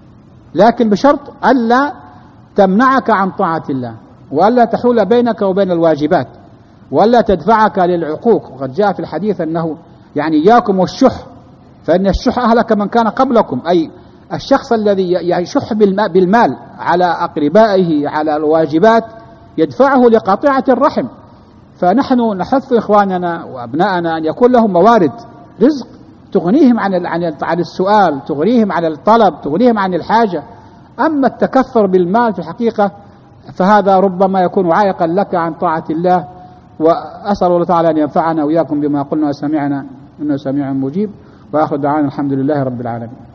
لكن بشرط ألا تمنعك عن طاعة الله، وألا تحول بينك وبين الواجبات، وألا تدفعك للعقوق. وقد جاء في الحديث أنه يعني إياكم والشح، فإن الشح أهلك من كان قبلكم، أي الشخص الذي يشح بالمال على أقربائه على الواجبات يدفعه لقطيعة الرحم. فنحن نحث إخواننا وأبناءنا أن يكون لهم موارد رزق تغنيهم عن السؤال، تغنيهم عن الطلب، تغنيهم عن الحاجة. أما التكثر بالمال في الحقيقة فهذا ربما يكون عائقا لك عن طاعة الله. وأسأل الله تعالى أن ينفعنا وإياكم بما قلنا وسمعنا إنه سميع مجيب. وآخر دعوانا الحمد لله رب العالمين.